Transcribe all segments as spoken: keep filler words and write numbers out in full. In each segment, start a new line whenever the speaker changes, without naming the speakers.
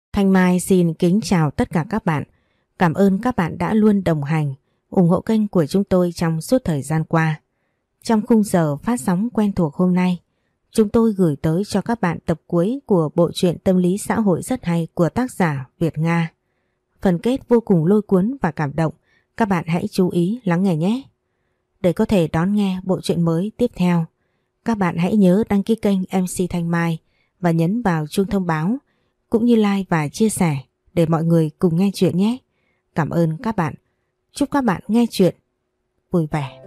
Thanh Mai xin kính chào tất cả các bạn. Cảm ơn các bạn đã luôn đồng hành, ủng hộ kênh của chúng tôi trong suốt thời gian qua. Trong khung giờ phát sóng quen thuộc hôm nay, chúng tôi gửi tới cho các bạn tập cuối của bộ truyện tâm lý xã hội rất hay của tác giả Việt Nga. Phần kết vô cùng lôi cuốn và cảm động, các bạn hãy chú ý lắng nghe nhé. Để có thể đón nghe bộ truyện mới tiếp theo, các bạn hãy nhớ đăng ký kênh em xê Thanh Mai và nhấn vào chuông thông báo, cũng như like và chia sẻ để mọi người cùng nghe chuyện nhé. Cảm ơn các bạn. Chúc các bạn nghe chuyện vui vẻ.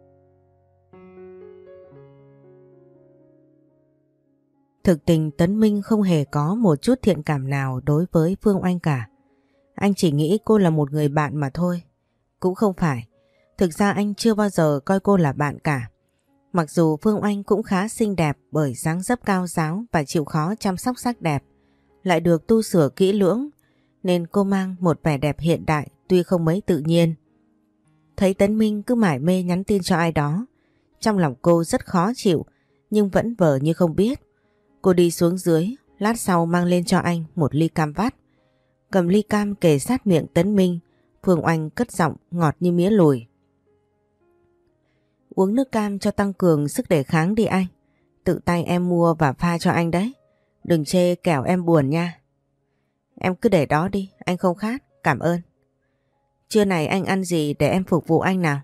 Thực tình Tấn Minh không hề có một chút thiện cảm nào đối với Phương Oanh cả. Anh chỉ nghĩ cô là một người bạn mà thôi. Cũng không phải. Thực ra anh chưa bao giờ coi cô là bạn cả. Mặc dù Phương Oanh cũng khá xinh đẹp bởi dáng dấp cao ráo và chịu khó chăm sóc sắc đẹp, lại được tu sửa kỹ lưỡng, nên cô mang một vẻ đẹp hiện đại tuy không mấy tự nhiên. Thấy Tấn Minh cứ mải mê nhắn tin cho ai đó, trong lòng cô rất khó chịu nhưng vẫn vờ như không biết. Cô đi xuống dưới, lát sau mang lên cho anh một ly cam vắt. Cầm ly cam kề sát miệng Tấn Minh, Phương Oanh cất giọng ngọt như mía lùi. Uống nước cam cho tăng cường sức đề kháng đi anh. Tự tay em mua và pha cho anh đấy. Đừng chê kẻo em buồn nha. Em cứ để đó đi, anh không khát, cảm ơn. Trưa này anh ăn gì để em phục vụ anh nào?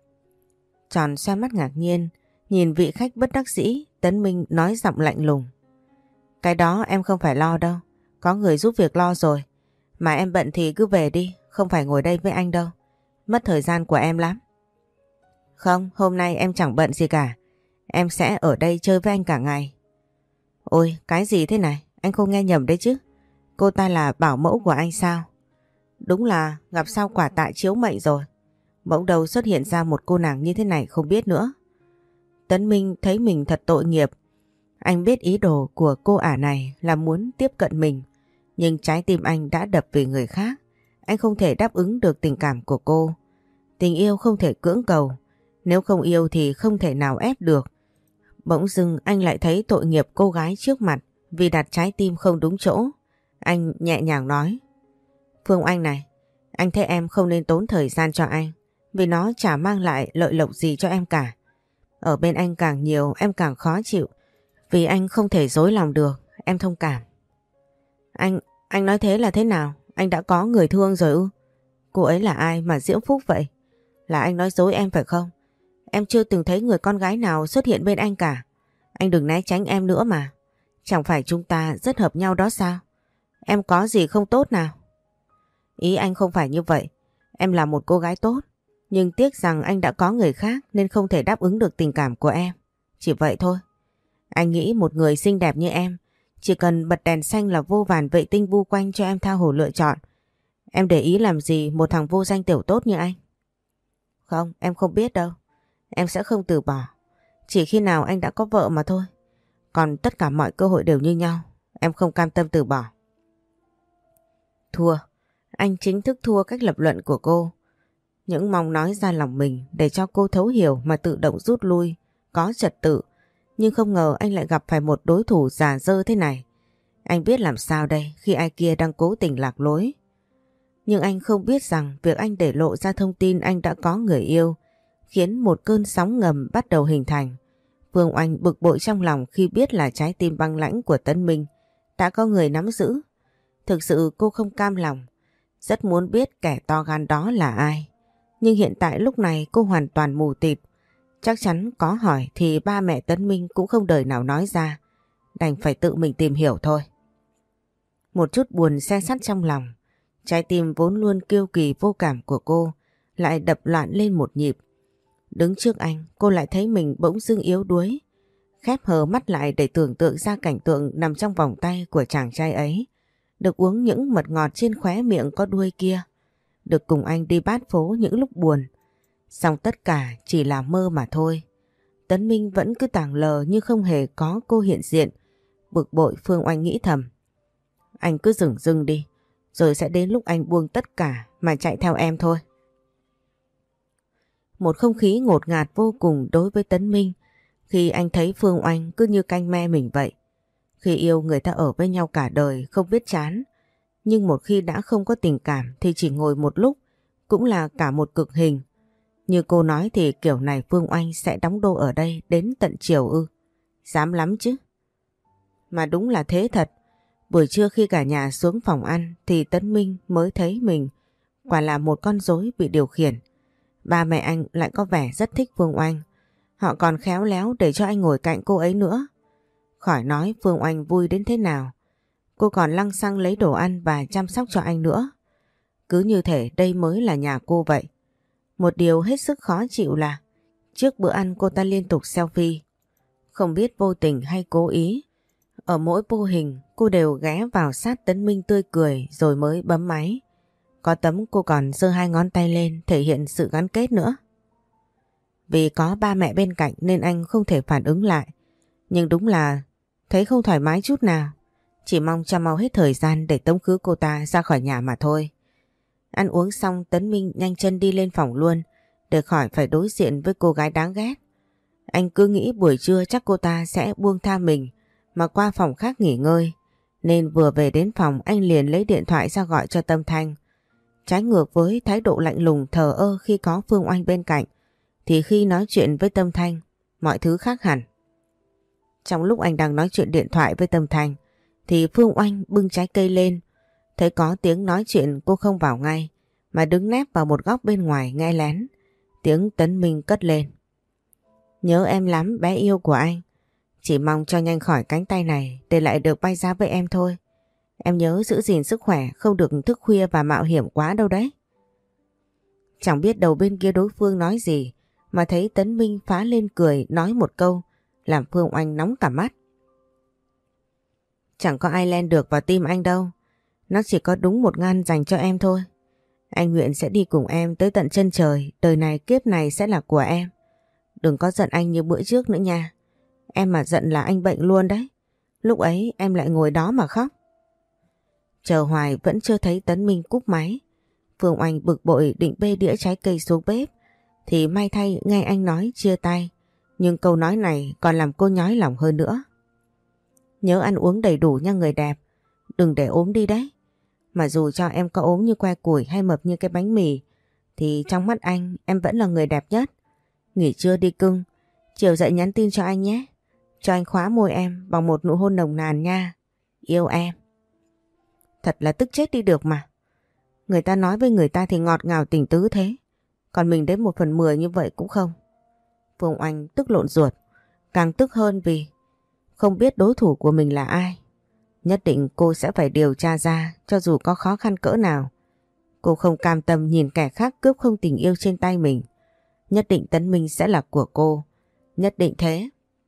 Tròn xoa mắt ngạc nhiên, nhìn vị khách bất đắc dĩ, Tấn Minh nói giọng lạnh lùng. Cái đó em không phải lo đâu, có người giúp việc lo rồi. Mà em bận thì cứ về đi, không phải ngồi đây với anh đâu. Mất thời gian của em lắm. Không, hôm nay em chẳng bận gì cả. Em sẽ ở đây chơi với anh cả ngày. Ôi, cái gì thế này? Anh không nghe nhầm đấy chứ? Cô ta là bảo mẫu của anh sao? Đúng là gặp sao quả tại chiếu mệnh rồi. Bỗng đầu xuất hiện ra một cô nàng như thế này không biết nữa. Tấn Minh thấy mình thật tội nghiệp. Anh biết ý đồ của cô ả này là muốn tiếp cận mình. Nhưng trái tim anh đã đập vì người khác. Anh không thể đáp ứng được tình cảm của cô. Tình yêu không thể cưỡng cầu. Nếu không yêu thì không thể nào ép được. Bỗng dưng anh lại thấy tội nghiệp cô gái trước mặt vì đặt trái tim không đúng chỗ. Anh nhẹ nhàng nói. Phương Oanh này, anh thấy em không nên tốn thời gian cho anh, vì nó chả mang lại lợi lộc gì cho em cả. Ở bên anh càng nhiều em càng khó chịu, vì anh không thể dối lòng được, em thông cảm. Anh, anh nói thế là thế nào? Anh đã có người thương rồi ư? Cô ấy là ai mà diễm phúc vậy? Là anh nói dối em phải không? Em chưa từng thấy người con gái nào xuất hiện bên anh cả. Anh đừng né tránh em nữa mà. Chẳng phải chúng ta rất hợp nhau đó sao? Em có gì không tốt nào? Ý anh không phải như vậy. Em là một cô gái tốt. Nhưng tiếc rằng anh đã có người khác nên không thể đáp ứng được tình cảm của em. Chỉ vậy thôi. Anh nghĩ một người xinh đẹp như em, chỉ cần bật đèn xanh là vô vàn vệ tinh bu quanh cho em tha hồ lựa chọn. Em để ý làm gì một thằng vô danh tiểu tốt như anh? Không, em không biết đâu. Em sẽ không từ bỏ. Chỉ khi nào anh đã có vợ mà thôi. Còn tất cả mọi cơ hội đều như nhau. Em không cam tâm từ bỏ. Thua. Anh chính thức thua cách lập luận của cô. Những mong nói ra lòng mình để cho cô thấu hiểu mà tự động rút lui, có trật tự. Nhưng không ngờ anh lại gặp phải một đối thủ già dơ thế này. Anh biết làm sao đây khi ai kia đang cố tình lạc lối. Nhưng anh không biết rằng việc anh để lộ ra thông tin anh đã có người yêu khiến một cơn sóng ngầm bắt đầu hình thành. Phương Oanh bực bội trong lòng khi biết là trái tim băng lãnh của Tấn Minh đã có người nắm giữ. Thực sự cô không cam lòng, rất muốn biết kẻ to gan đó là ai. Nhưng hiện tại lúc này cô hoàn toàn mù tịt. Chắc chắn có hỏi thì ba mẹ Tấn Minh cũng không đời nào nói ra. Đành phải tự mình tìm hiểu thôi. Một chút buồn se sắt trong lòng. Trái tim vốn luôn kiêu kỳ vô cảm của cô lại đập loạn lên một nhịp. Đứng trước anh, cô lại thấy mình bỗng dưng yếu đuối. Khép hờ mắt lại để tưởng tượng ra cảnh tượng nằm trong vòng tay của chàng trai ấy. Được uống những mật ngọt trên khóe miệng có đuôi kia. Được cùng anh đi bát phố những lúc buồn. Song tất cả chỉ là mơ mà thôi. Tấn Minh vẫn cứ tảng lờ như không hề có cô hiện diện. Bực bội Phương Oanh nghĩ thầm. Anh cứ dừng dừng đi. Rồi sẽ đến lúc anh buông tất cả mà chạy theo em thôi. Một không khí ngột ngạt vô cùng đối với Tấn Minh khi anh thấy Phương Oanh cứ như canh me mình vậy. Khi yêu người ta ở với nhau cả đời không biết chán. Nhưng một khi đã không có tình cảm thì chỉ ngồi một lúc cũng là cả một cực hình. Như cô nói thì kiểu này Phương Oanh sẽ đóng đô ở đây đến tận chiều ư? Dám lắm chứ. Mà đúng là thế thật. Buổi trưa khi cả nhà xuống phòng ăn thì Tấn Minh mới thấy mình quả là một con rối bị điều khiển. Ba mẹ anh lại có vẻ rất thích Phương Oanh. Họ còn khéo léo để cho anh ngồi cạnh cô ấy nữa. Khỏi nói Phương Oanh vui đến thế nào. Cô còn lăng xăng lấy đồ ăn và chăm sóc cho anh nữa. Cứ như thể đây mới là nhà cô vậy. Một điều hết sức khó chịu là trước bữa ăn cô ta liên tục selfie. Không biết vô tình hay cố ý. Ở mỗi vô hình cô đều ghé vào sát Tấn Minh tươi cười rồi mới bấm máy. Có tấm cô còn giơ hai ngón tay lên thể hiện sự gắn kết nữa. Vì có ba mẹ bên cạnh nên anh không thể phản ứng lại. Nhưng đúng là thấy không thoải mái chút nào. Chỉ mong cho mau hết thời gian để tống khứ cô ta ra khỏi nhà mà thôi. Ăn uống xong Tấn Minh nhanh chân đi lên phòng luôn để khỏi phải đối diện với cô gái đáng ghét. Anh cứ nghĩ buổi trưa chắc cô ta sẽ buông tha mình mà qua phòng khác nghỉ ngơi. Nên vừa về đến phòng anh liền lấy điện thoại ra gọi cho Tâm Thanh. Trái ngược với thái độ lạnh lùng thờ ơ khi có Phương Oanh bên cạnh thì khi nói chuyện với Tâm Thanh mọi thứ khác hẳn. Trong lúc anh đang nói chuyện điện thoại với Tâm Thanh thì Phương Oanh bưng trái cây lên. Thấy có tiếng nói chuyện cô không vào ngay mà đứng nép vào một góc bên ngoài nghe lén. Tiếng Tấn Minh cất lên. Nhớ em lắm bé yêu của anh. Chỉ mong cho nhanh khỏi cánh tay này để lại được bay ra với em thôi. Em nhớ giữ gìn sức khỏe, không được thức khuya và mạo hiểm quá đâu đấy. Chẳng biết đầu bên kia đối phương nói gì mà thấy Tấn Minh phá lên cười nói một câu làm Phương Oanh nóng cả mắt. Chẳng có ai len được vào tim anh đâu. Nó chỉ có đúng một ngăn dành cho em thôi. Anh nguyện sẽ đi cùng em tới tận chân trời. Đời này kiếp này sẽ là của em. Đừng có giận anh như bữa trước nữa nha. Em mà giận là anh bệnh luôn đấy. Lúc ấy em lại ngồi đó mà khóc. Chờ hoài vẫn chưa thấy Tấn Minh cúp máy. Phương Oanh bực bội định bê đĩa trái cây xuống bếp. Thì may thay nghe anh nói chia tay. Nhưng câu nói này còn làm cô nhói lòng hơn nữa. Nhớ ăn uống đầy đủ nha người đẹp. Đừng để ốm đi đấy. Mà dù cho em có ốm như que củi hay mập như cái bánh mì thì trong mắt anh em vẫn là người đẹp nhất. Nghỉ trưa đi cưng. Chiều dậy nhắn tin cho anh nhé. Cho anh khóa môi em bằng một nụ hôn nồng nàn nha. Yêu em. Thật là tức chết đi được mà. Người ta nói với người ta thì ngọt ngào tình tứ thế. Còn mình đến một phần mười như vậy cũng không. Phương Oanh tức lộn ruột. Càng tức hơn vì không biết đối thủ của mình là ai. Nhất định cô sẽ phải điều tra ra cho dù có khó khăn cỡ nào. Cô không cam tâm nhìn kẻ khác cướp không tình yêu trên tay mình. Nhất định Tấn Minh sẽ là của cô. Nhất định thế.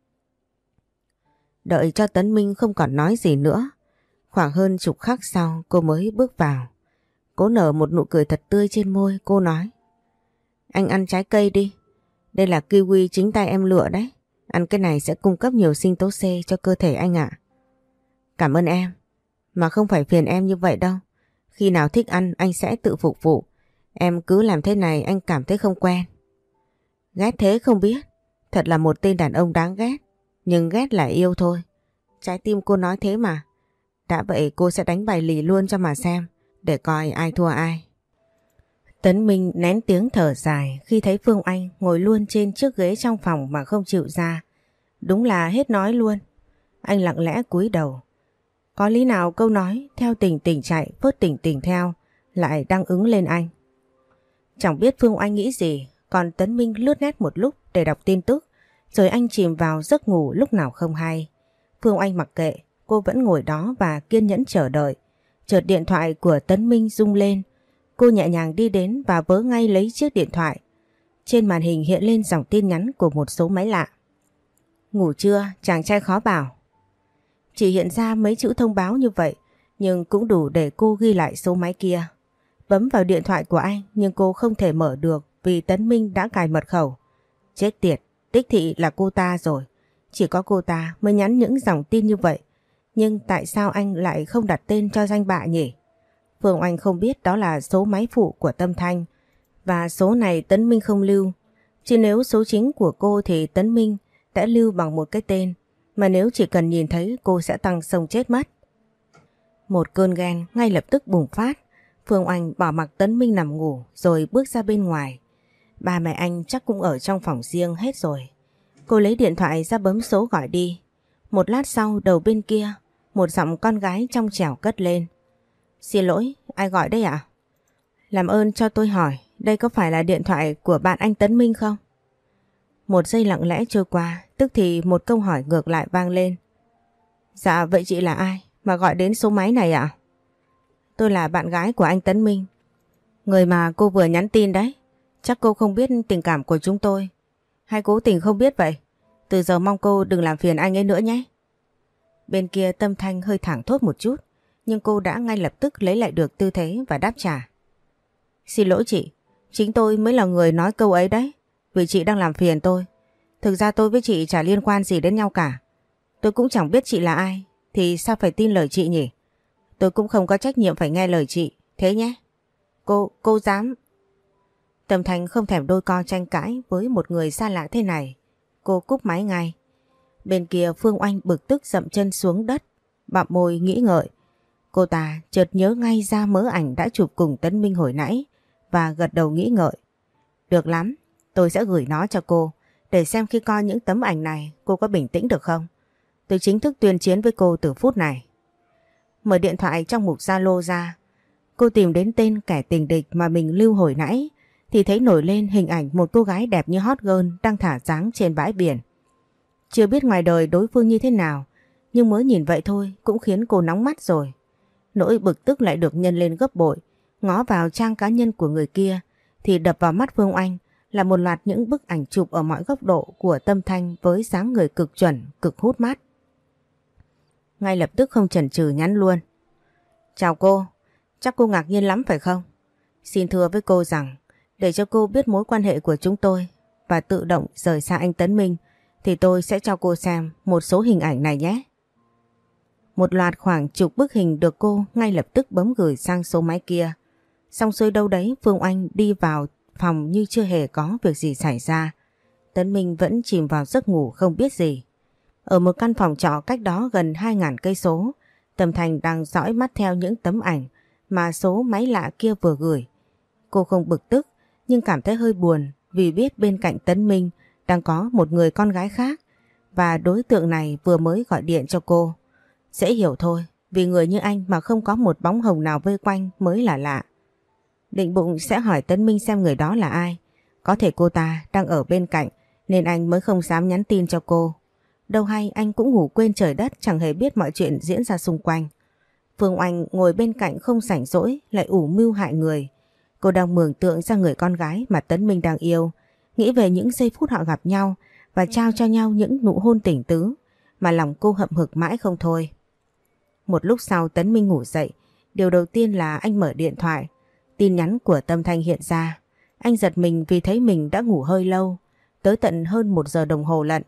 Đợi cho Tấn Minh không còn nói gì nữa. Khoảng hơn chục khắc sau cô mới bước vào. Cô nở một nụ cười thật tươi trên môi. Cô nói: Anh ăn trái cây đi. Đây là kiwi chính tay em lựa đấy. Ăn cái này sẽ cung cấp nhiều sinh tố C cho cơ thể anh ạ. Cảm ơn em. Mà không phải phiền em như vậy đâu. Khi nào thích ăn anh sẽ tự phục vụ. Em cứ làm thế này anh cảm thấy không quen. Ghét thế không biết. Thật là một tên đàn ông đáng ghét. Nhưng ghét là yêu thôi. Trái tim cô nói thế mà. Đã vậy cô sẽ đánh bài lì luôn cho mà xem. Để coi ai thua ai. Tấn Minh nén tiếng thở dài khi thấy Phương Oanh ngồi luôn trên chiếc ghế trong phòng mà không chịu ra. Đúng là hết nói luôn. Anh lặng lẽ cúi đầu. Có lý nào câu nói theo tình tình chạy phớt tình tình theo lại đang ứng lên anh. Chẳng biết Phương Oanh nghĩ gì. Còn Tấn Minh lướt nét một lúc để đọc tin tức. Rồi anh chìm vào giấc ngủ lúc nào không hay. Phương Oanh mặc kệ. Cô vẫn ngồi đó và kiên nhẫn chờ đợi. Chợt điện thoại của Tấn Minh rung lên. Cô nhẹ nhàng đi đến và vớ ngay lấy chiếc điện thoại. Trên màn hình hiện lên dòng tin nhắn của một số máy lạ. Ngủ chưa, chàng trai khó bảo. Chỉ hiện ra mấy chữ thông báo như vậy, nhưng cũng đủ để cô ghi lại số máy kia. Bấm vào điện thoại của anh nhưng cô không thể mở được vì Tấn Minh đã cài mật khẩu. Chết tiệt, đích thị là cô ta rồi. Chỉ có cô ta mới nhắn những dòng tin như vậy. Nhưng tại sao anh lại không đặt tên cho danh bạ nhỉ? Phương Oanh không biết đó là số máy phụ của Tâm Thanh. Và số này Tấn Minh không lưu. Chứ nếu số chính của cô thì Tấn Minh đã lưu bằng một cái tên. Mà nếu chỉ cần nhìn thấy cô sẽ tăng sông chết mất. Một cơn ghen ngay lập tức bùng phát. Phương Oanh bỏ mặc Tấn Minh nằm ngủ rồi bước ra bên ngoài. Ba mẹ anh chắc cũng ở trong phòng riêng hết rồi. Cô lấy điện thoại ra bấm số gọi đi. Một lát sau đầu bên kia, một giọng con gái trong trẻo cất lên. Xin lỗi, ai gọi đây ạ? Làm ơn cho tôi hỏi, đây có phải là điện thoại của bạn anh Tấn Minh không? Một giây lặng lẽ trôi qua, tức thì một câu hỏi ngược lại vang lên. Dạ vậy chị là ai mà gọi đến số máy này ạ? Tôi là bạn gái của anh Tấn Minh, người mà cô vừa nhắn tin đấy. Chắc cô không biết tình cảm của chúng tôi, hay cố tình không biết vậy? Từ giờ mong cô đừng làm phiền anh ấy nữa nhé. Bên kia Tâm Thanh hơi thảng thốt một chút, nhưng cô đã ngay lập tức lấy lại được tư thế và đáp trả. Xin lỗi chị, chính tôi mới là người nói câu ấy đấy, vì chị đang làm phiền tôi. Thực ra tôi với chị chả liên quan gì đến nhau cả. Tôi cũng chẳng biết chị là ai, thì sao phải tin lời chị nhỉ? Tôi cũng không có trách nhiệm phải nghe lời chị, thế nhé. Cô, cô dám... Tâm Thanh không thèm đôi co tranh cãi với một người xa lạ thế này. Cô cúp máy ngay. Bên kia Phương Oanh bực tức dậm chân xuống đất, bặm môi nghĩ ngợi. Cô ta chợt nhớ ngay ra mớ ảnh đã chụp cùng Tấn Minh hồi nãy và gật đầu nghĩ ngợi. Được lắm, tôi sẽ gửi nó cho cô để xem khi coi những tấm ảnh này cô có bình tĩnh được không. Tôi chính thức tuyên chiến với cô từ phút này. Mở điện thoại trong mục Zalo ra, cô tìm đến tên kẻ tình địch mà mình lưu hồi nãy thì thấy nổi lên hình ảnh một cô gái đẹp như hot girl đang thả dáng trên bãi biển. Chưa biết ngoài đời đối phương như thế nào, nhưng mới nhìn vậy thôi cũng khiến cô nóng mắt rồi. Nỗi bực tức lại được nhân lên gấp bội. Ngó vào trang cá nhân của người kia thì đập vào mắt Phương Oanh là một loạt những bức ảnh chụp ở mọi góc độ của Tâm Thanh với dáng người cực chuẩn, cực hút mắt. Ngay lập tức không chần chừ nhắn luôn. Chào cô, chắc cô ngạc nhiên lắm phải không? Xin thưa với cô rằng để cho cô biết mối quan hệ của chúng tôi và tự động rời xa anh Tấn Minh thì tôi sẽ cho cô xem một số hình ảnh này nhé. Một loạt khoảng chục bức hình được cô ngay lập tức bấm gửi sang số máy kia. Xong xuôi đâu đấy Phương Oanh đi vào phòng như chưa hề có việc gì xảy ra. Tấn Minh vẫn chìm vào giấc ngủ không biết gì. Ở một căn phòng trọ cách đó gần hai nghìn cây số, Tâm Thanh đang dõi mắt theo những tấm ảnh mà số máy lạ kia vừa gửi. Cô không bực tức nhưng cảm thấy hơi buồn vì biết bên cạnh Tấn Minh đang có một người con gái khác và đối tượng này vừa mới gọi điện cho cô. Dễ hiểu thôi, vì người như anh mà không có một bóng hồng nào vây quanh mới là lạ. Định bụng sẽ hỏi Tấn Minh xem người đó là ai. Có thể cô ta đang ở bên cạnh nên anh mới không dám nhắn tin cho cô. Đâu hay anh cũng ngủ quên trời đất, chẳng hề biết mọi chuyện diễn ra xung quanh. Phương Oanh ngồi bên cạnh không rảnh rỗi lại ủ mưu hại người. Cô đang mường tượng ra người con gái mà Tấn Minh đang yêu, nghĩ về những giây phút họ gặp nhau và trao cho nhau những nụ hôn tình tứ mà lòng cô hậm hực mãi không thôi. Một lúc sau Tấn Minh ngủ dậy, điều đầu tiên là anh mở điện thoại. Tin nhắn của Tâm Thanh hiện ra. Anh giật mình vì thấy mình đã ngủ hơi lâu, tới tận hơn một giờ đồng hồ lận.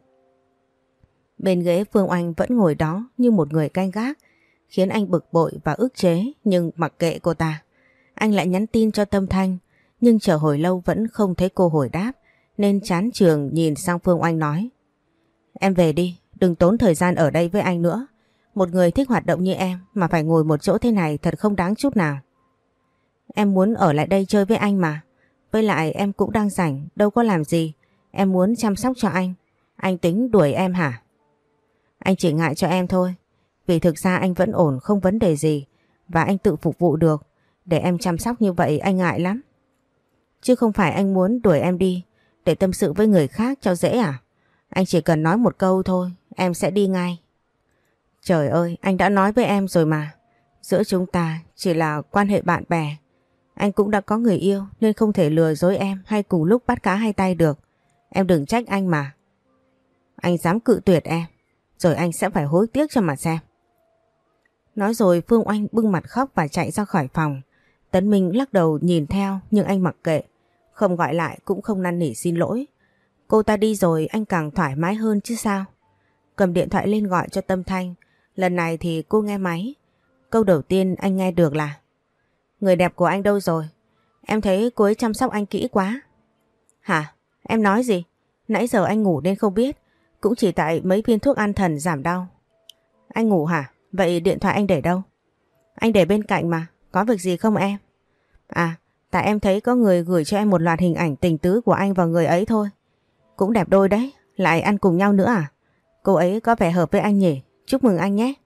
Bên ghế Phương Oanh vẫn ngồi đó như một người canh gác, khiến anh bực bội và ức chế, nhưng mặc kệ cô ta. Anh lại nhắn tin cho Tâm Thanh, nhưng chờ hồi lâu vẫn không thấy cô hồi đáp, nên chán chường nhìn sang Phương Oanh nói. Em về đi, đừng tốn thời gian ở đây với anh nữa. Một người thích hoạt động như em mà phải ngồi một chỗ thế này thật không đáng chút nào. Em muốn ở lại đây chơi với anh mà. Với lại em cũng đang rảnh, đâu có làm gì. Em muốn chăm sóc cho anh. Anh tính đuổi em hả? Anh chỉ ngại cho em thôi. Vì thực ra anh vẫn ổn, không vấn đề gì. Và anh tự phục vụ được. Để em chăm sóc như vậy anh ngại lắm. Chứ không phải anh muốn đuổi em đi để tâm sự với người khác cho dễ à? Anh chỉ cần nói một câu thôi, em sẽ đi ngay. Trời ơi, anh đã nói với em rồi mà. Giữa chúng ta chỉ là quan hệ bạn bè. Anh cũng đã có người yêu nên không thể lừa dối em hay cùng lúc bắt cá hai tay được. Em đừng trách anh mà. Anh dám cự tuyệt em, rồi anh sẽ phải hối tiếc cho mà xem. Nói rồi Phương Oanh bưng mặt khóc và chạy ra khỏi phòng. Tấn Minh lắc đầu nhìn theo nhưng anh mặc kệ. Không gọi lại cũng không năn nỉ xin lỗi. Cô ta đi rồi anh càng thoải mái hơn chứ sao. Cầm điện thoại lên gọi cho Tâm Thanh. Lần này thì cô nghe máy. Câu đầu tiên anh nghe được là: người đẹp của anh đâu rồi? Em thấy cô ấy chăm sóc anh kỹ quá. Hả? Em nói gì? Nãy giờ anh ngủ nên không biết. Cũng chỉ tại mấy viên thuốc an thần giảm đau. Anh ngủ hả? Vậy điện thoại anh để đâu? Anh để bên cạnh mà, có việc gì không em? À, tại em thấy có người gửi cho em một loạt hình ảnh tình tứ của anh và người ấy thôi. Cũng đẹp đôi đấy, lại ăn cùng nhau nữa à? Cô ấy có vẻ hợp với anh nhỉ, chúc mừng anh nhé.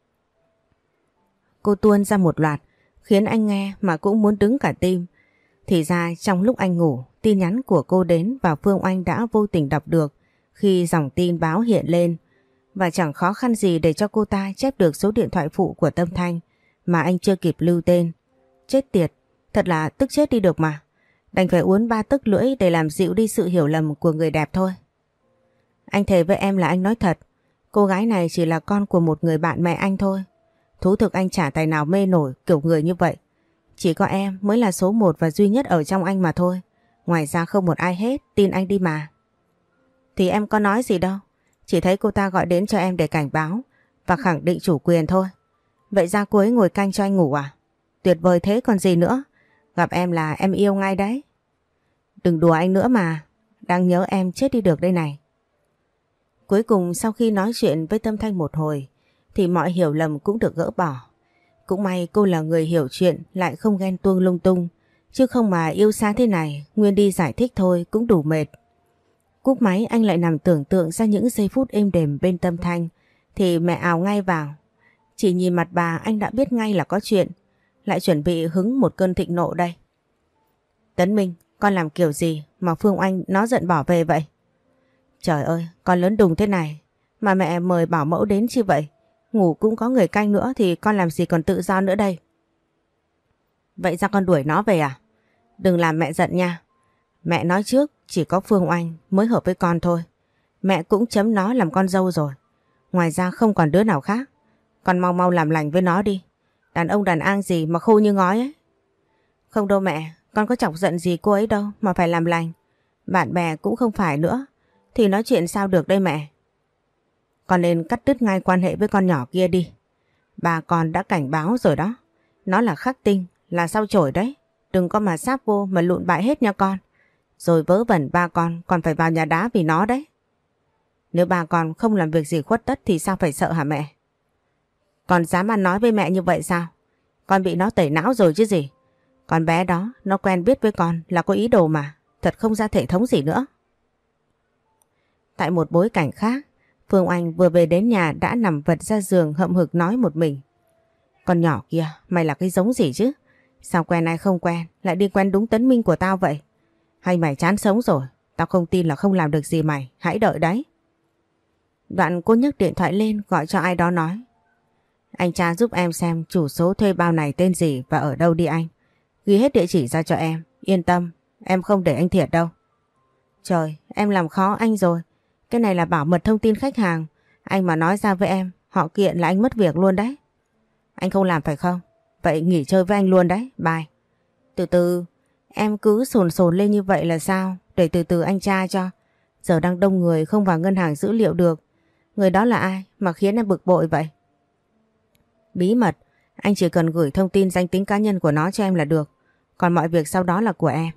Cô tuôn ra một loạt, khiến anh nghe mà cũng muốn đứng cả tim. Thì ra trong lúc anh ngủ, tin nhắn của cô đến và Phương Oanh đã vô tình đọc được khi dòng tin báo hiện lên. Và chẳng khó khăn gì để cho cô ta chép được số điện thoại phụ của Tâm Thanh mà anh chưa kịp lưu tên. Chết tiệt, thật là tức chết đi được mà. Đành phải uốn ba tức lưỡi để làm dịu đi sự hiểu lầm của người đẹp thôi. Anh thề với em là anh nói thật, cô gái này chỉ là con của một người bạn mẹ anh thôi. Thú thực anh chả tài nào mê nổi kiểu người như vậy. Chỉ có em mới là số một và duy nhất ở trong anh mà thôi. Ngoài ra không một ai hết, tin anh đi mà. Thì em có nói gì đâu, chỉ thấy cô ta gọi đến cho em để cảnh báo và khẳng định chủ quyền thôi. Vậy ra cô ấy ngồi canh cho anh ngủ à? Tuyệt vời thế còn gì nữa. Gặp em là em yêu ngay đấy. Đừng đùa anh nữa mà, đang nhớ em chết đi được đây này. Cuối cùng sau khi nói chuyện với Tâm Thanh một hồi thì mọi hiểu lầm cũng được gỡ bỏ. Cũng may cô là người hiểu chuyện, lại không ghen tuông lung tung. Chứ không mà yêu xa thế này, Nguyên đi giải thích thôi cũng đủ mệt. Cúp máy anh lại nằm tưởng tượng ra những giây phút êm đềm bên Tâm Thanh thì mẹ ào ngay vào. Chỉ nhìn mặt bà anh đã biết ngay là có chuyện. Lại chuẩn bị hứng một cơn thịnh nộ đây. Tấn Minh, con làm kiểu gì mà Phương Oanh nó giận bỏ về vậy? Trời ơi, con lớn đùng thế này mà mẹ mời bảo mẫu đến chi vậy? Ngủ cũng có người canh nữa thì con làm gì còn tự do nữa đây? Vậy ra con đuổi nó về à? Đừng làm mẹ giận nha. Mẹ nói trước chỉ có Phương Oanh mới hợp với con thôi. Mẹ cũng chấm nó làm con dâu rồi. Ngoài ra không còn đứa nào khác. Con mau mau làm lành với nó đi. Đàn ông đàn an gì mà khô như ngói ấy. Không đâu mẹ, con có chọc giận gì cô ấy đâu mà phải làm lành. Bạn bè cũng không phải nữa. Thì nói chuyện sao được đây mẹ? Con nên cắt đứt ngay quan hệ với con nhỏ kia đi. Bà con đã cảnh báo rồi đó. Nó là khắc tinh, là sao chổi đấy. Đừng có mà sáp vô mà lụn bại hết nha con. Rồi vớ vẩn ba con còn phải vào nhà đá vì nó đấy. Nếu ba con không làm việc gì khuất tất thì sao phải sợ hả mẹ? Con dám ăn nói với mẹ như vậy sao? Con bị nó tẩy não rồi chứ gì. Con bé đó nó quen biết với con là có ý đồ mà. Thật không ra thể thống gì nữa. Tại một bối cảnh khác, Phương Oanh vừa về đến nhà đã nằm vật ra giường hậm hực nói một mình. Con nhỏ kia, mày là cái giống gì chứ? Sao quen ai không quen, lại đi quen đúng Tấn Minh của tao vậy? Hay mày chán sống rồi? Tao không tin là không làm được gì mày, hãy đợi đấy. Đoạn cô nhấc điện thoại lên gọi cho ai đó nói. Anh tra giúp em xem chủ số thuê bao này tên gì và ở đâu đi anh. Ghi hết địa chỉ ra cho em, yên tâm, em không để anh thiệt đâu. Trời, em làm khó anh rồi. Cái này là bảo mật thông tin khách hàng. Anh mà nói ra với em, họ kiện là anh mất việc luôn đấy. Anh không làm phải không? Vậy nghỉ chơi với anh luôn đấy, bye. Từ từ, em cứ sồn sồn lên như vậy là sao? Để từ từ anh tra cho. Giờ đang đông người không vào ngân hàng dữ liệu được. Người đó là ai mà khiến em bực bội vậy? Bí mật, anh chỉ cần gửi thông tin danh tính cá nhân của nó cho em là được. Còn mọi việc sau đó là của em.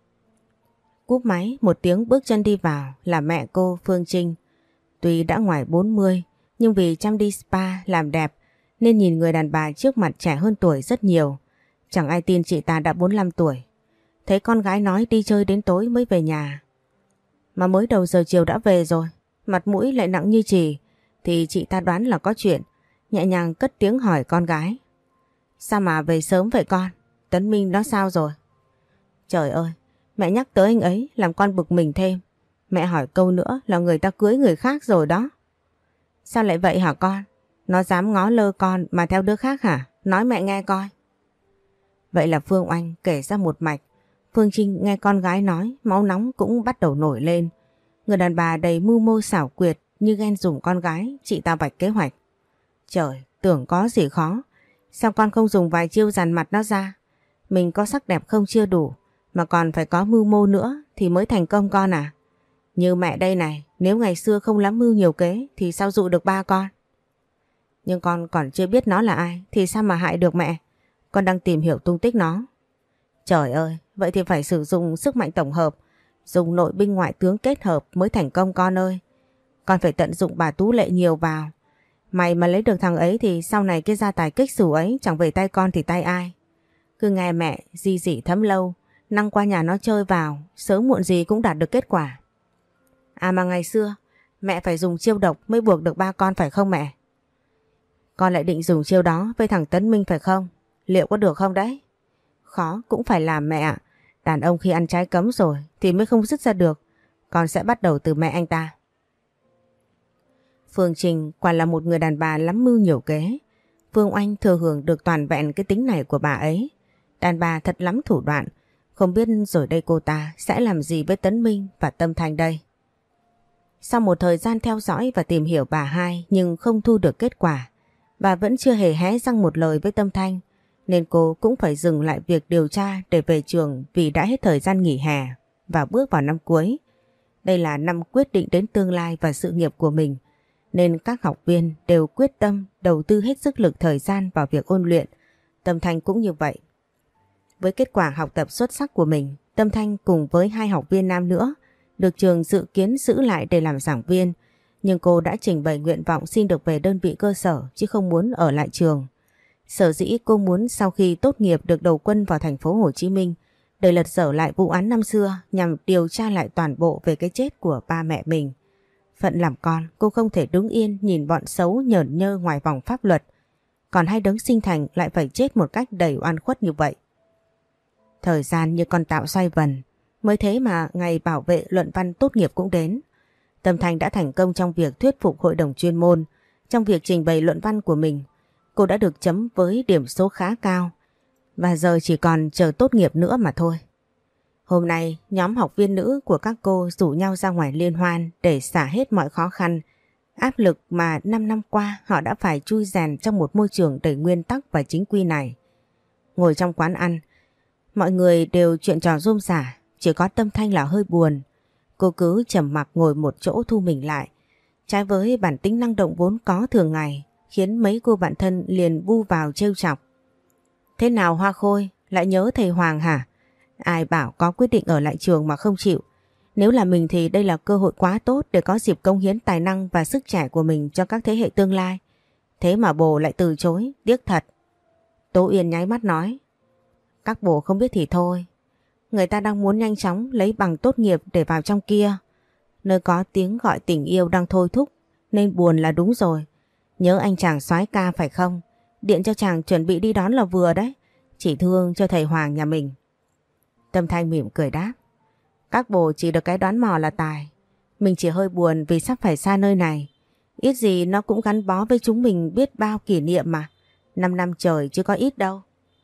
Cúp máy, một tiếng bước chân đi vào là mẹ cô Phương Trinh. Tuy đã ngoài bốn mươi nhưng vì chăm đi spa làm đẹp nên nhìn người đàn bà trước mặt trẻ hơn tuổi rất nhiều. Chẳng ai tin chị ta đã bốn mươi lăm tuổi. Thấy con gái nói đi chơi đến tối mới về nhà. Mà mới đầu giờ chiều đã về rồi, mặt mũi lại nặng như chì, thì chị ta đoán là có chuyện, nhẹ nhàng cất tiếng hỏi con gái. Sao mà về sớm vậy con? Tấn Minh nó sao rồi? Trời ơi, mẹ nhắc tới anh ấy làm con bực mình thêm. Mẹ hỏi câu nữa là người ta cưới người khác rồi đó. Sao lại vậy hả con? Nó dám ngó lơ con mà theo đứa khác hả? Nói mẹ nghe coi. Vậy là Phương Oanh kể ra một mạch. Phương Trinh nghe con gái nói, máu nóng cũng bắt đầu nổi lên. Người đàn bà đầy mưu mô xảo quyệt như ghen dùng con gái, chị ta vạch kế hoạch. Trời, tưởng có gì khó. Sao con không dùng vài chiêu dằn mặt nó ra? Mình có sắc đẹp không chưa đủ, mà còn phải có mưu mô nữa thì mới thành công con à? Như mẹ đây này, nếu ngày xưa không lắm mưu nhiều kế thì sao dụ được ba con? Nhưng con còn chưa biết nó là ai thì sao mà hại được mẹ? Con đang tìm hiểu tung tích nó. Trời ơi, vậy thì phải sử dụng sức mạnh tổng hợp, dùng nội binh ngoại tướng kết hợp mới thành công con ơi. Con phải tận dụng bà Tú Lệ nhiều vào. Mày mà lấy được thằng ấy thì sau này cái gia tài kích xù ấy chẳng về tay con thì tay ai. Cứ nghe mẹ di dỉ thấm lâu, năng qua nhà nó chơi vào, sớm muộn gì cũng đạt được kết quả. À mà ngày xưa, mẹ phải dùng chiêu độc mới buộc được ba con phải không mẹ? Con lại định dùng chiêu đó với thằng Tấn Minh phải không? Liệu có được không đấy? Khó cũng phải làm mẹ ạ. Đàn ông khi ăn trái cấm rồi thì mới không dứt ra được. Con sẽ bắt đầu từ mẹ anh ta. Phương Trinh quả là một người đàn bà lắm mưu nhiều kế. Phương Oanh thừa hưởng được toàn vẹn cái tính này của bà ấy. Đàn bà thật lắm thủ đoạn. Không biết rồi đây cô ta sẽ làm gì với Tấn Minh và Tâm Thanh đây. Sau một thời gian theo dõi và tìm hiểu bà hai nhưng không thu được kết quả, bà vẫn chưa hề hé răng một lời với Tâm Thanh, nên cô cũng phải dừng lại việc điều tra để về trường vì đã hết thời gian nghỉ hè và bước vào năm cuối. Đây là năm quyết định đến tương lai và sự nghiệp của mình, nên các học viên đều quyết tâm đầu tư hết sức lực thời gian vào việc ôn luyện. Tâm Thanh cũng như vậy. Với kết quả học tập xuất sắc của mình, Tâm Thanh cùng với hai học viên nam nữa được trường dự kiến giữ lại để làm giảng viên, nhưng cô đã trình bày nguyện vọng xin được về đơn vị cơ sở chứ không muốn ở lại trường. Sở dĩ cô muốn sau khi tốt nghiệp được đầu quân vào thành phố Hồ Chí Minh để lật dở lại vụ án năm xưa nhằm điều tra lại toàn bộ về cái chết của ba mẹ mình. Phận làm con, cô không thể đứng yên nhìn bọn xấu nhởn nhơ ngoài vòng pháp luật, còn hai đấng sinh thành lại phải chết một cách đầy oan khuất như vậy. Thời gian như con tạo xoay vần, mới thế mà ngày bảo vệ luận văn tốt nghiệp cũng đến. Tâm Thanh đã thành công trong việc thuyết phục hội đồng chuyên môn. Trong việc trình bày luận văn của mình, cô đã được chấm với điểm số khá cao và giờ chỉ còn chờ tốt nghiệp nữa mà thôi. Hôm nay, nhóm học viên nữ của các cô rủ nhau ra ngoài liên hoan để xả hết mọi khó khăn, áp lực mà năm năm qua họ đã phải chui rèn trong một môi trường đầy nguyên tắc và chính quy này. Ngồi trong quán ăn, mọi người đều chuyện trò rôm rả, chỉ có Tâm Thanh là hơi buồn. Cô cứ trầm mặc ngồi một chỗ thu mình lại. Trái với bản tính năng động vốn có thường ngày, khiến mấy cô bạn thân liền bu vào trêu chọc. Thế nào Hoa Khôi, lại nhớ thầy Hoàng hả? Ai bảo có quyết định ở lại trường mà không chịu. Nếu là mình thì đây là cơ hội quá tốt để có dịp cống hiến tài năng và sức trẻ của mình cho các thế hệ tương lai. Thế mà bồ lại từ chối, tiếc thật. Tố Uyên nháy mắt nói. Các bồ không biết thì thôi. Người ta đang muốn nhanh chóng lấy bằng tốt nghiệp để vào trong kia. Nơi có tiếng gọi tình yêu đang thôi thúc, nên buồn là đúng rồi. Nhớ anh chàng soái ca phải không? Điện cho chàng chuẩn bị đi đón là vừa đấy. Chỉ thương cho thầy Hoàng nhà mình. Tâm Thanh mỉm cười đáp. Các bồ chỉ được cái đoán mò là tài. Mình chỉ hơi buồn vì sắp phải xa nơi này. Ít gì nó cũng gắn bó với chúng mình biết bao kỷ niệm mà. Năm năm trời chứ có ít đâu.